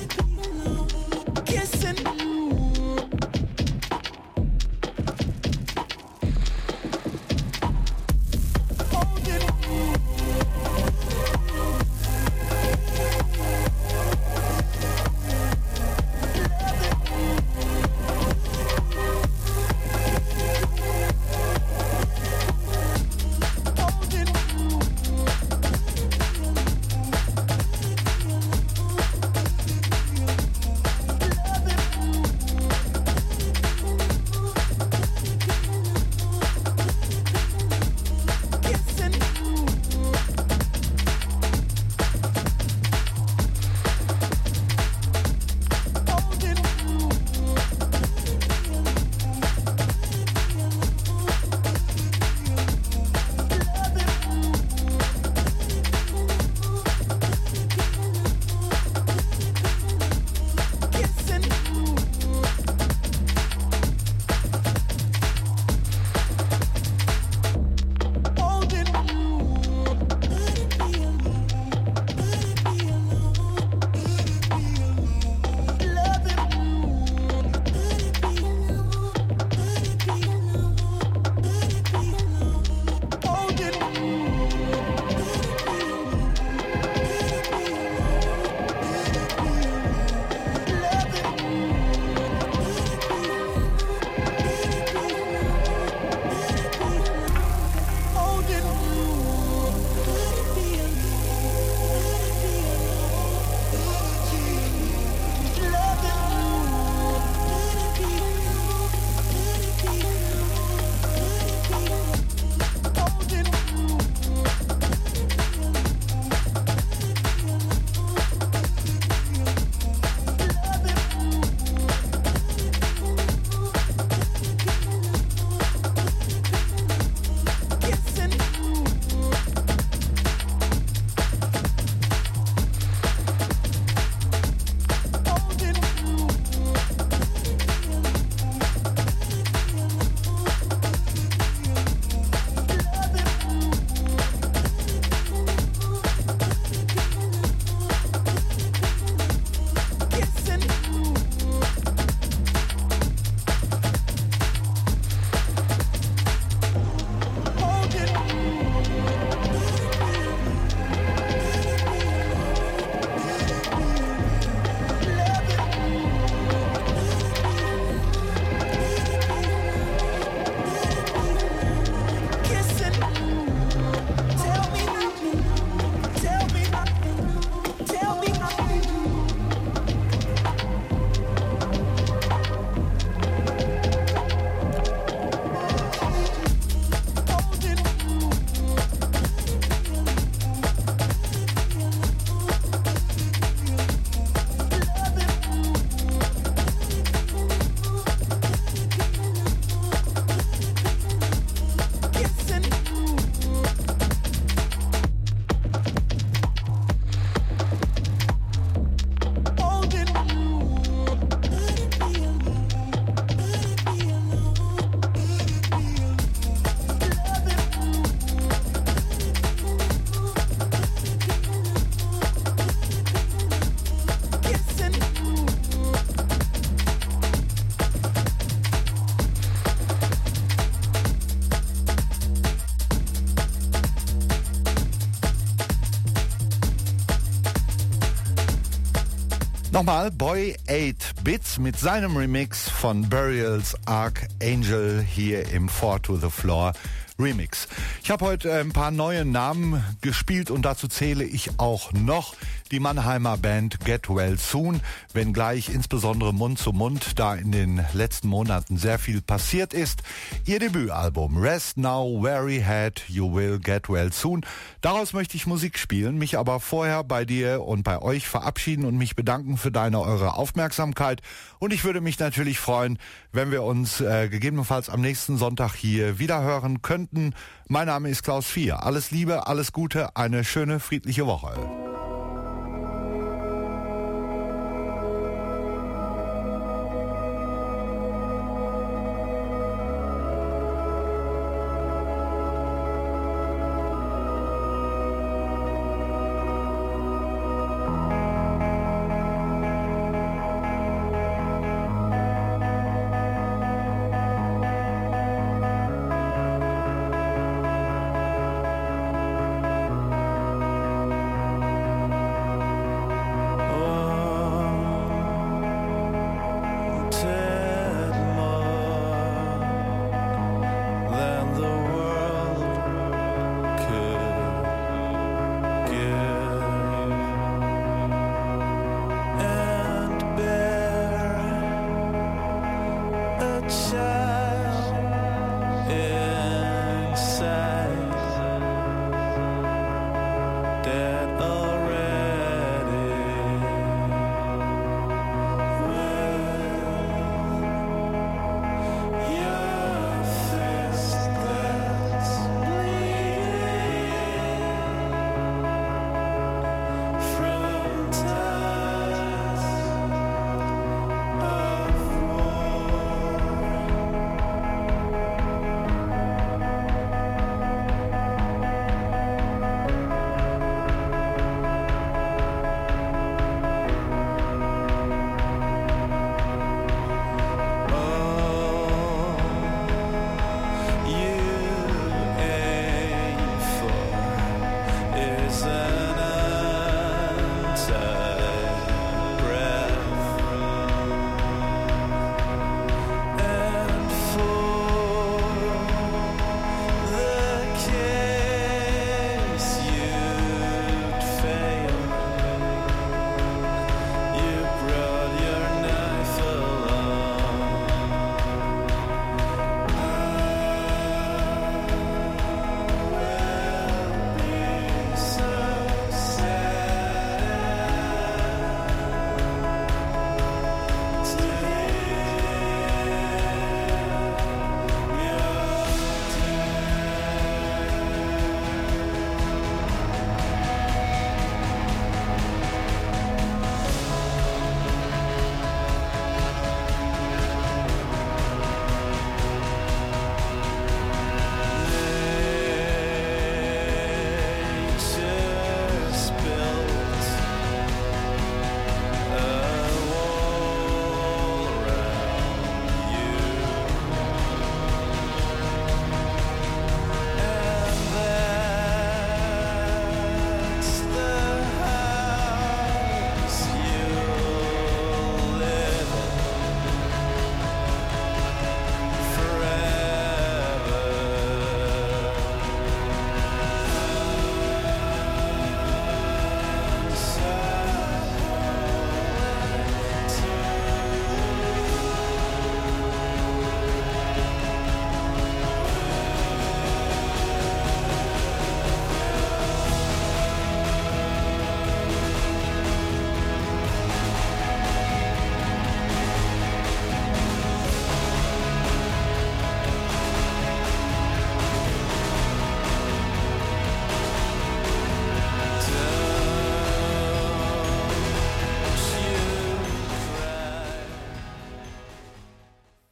Speaker 2: Nochmal Boy 8 Bits mit seinem Remix von Burial's Archangel hier im 4 to the Floor Remix. Ich habe heute ein paar neue Namen gespielt und dazu zähle ich auch noch die Mannheimer Band Get Well Soon, wenngleich insbesondere Mund zu Mund da in den letzten Monaten sehr viel passiert ist. Ihr Debütalbum Rest Now, Weary Head, You Will Get Well Soon. Daraus möchte ich Musik spielen, mich aber vorher bei dir und bei euch verabschieden und mich bedanken für eure Aufmerksamkeit. Und ich würde mich natürlich freuen, wenn wir uns gegebenenfalls am nächsten Sonntag hier wieder hören könnten. Mein Name ist Klaus 4. Alles Liebe, alles Gute, eine schöne, friedliche Woche.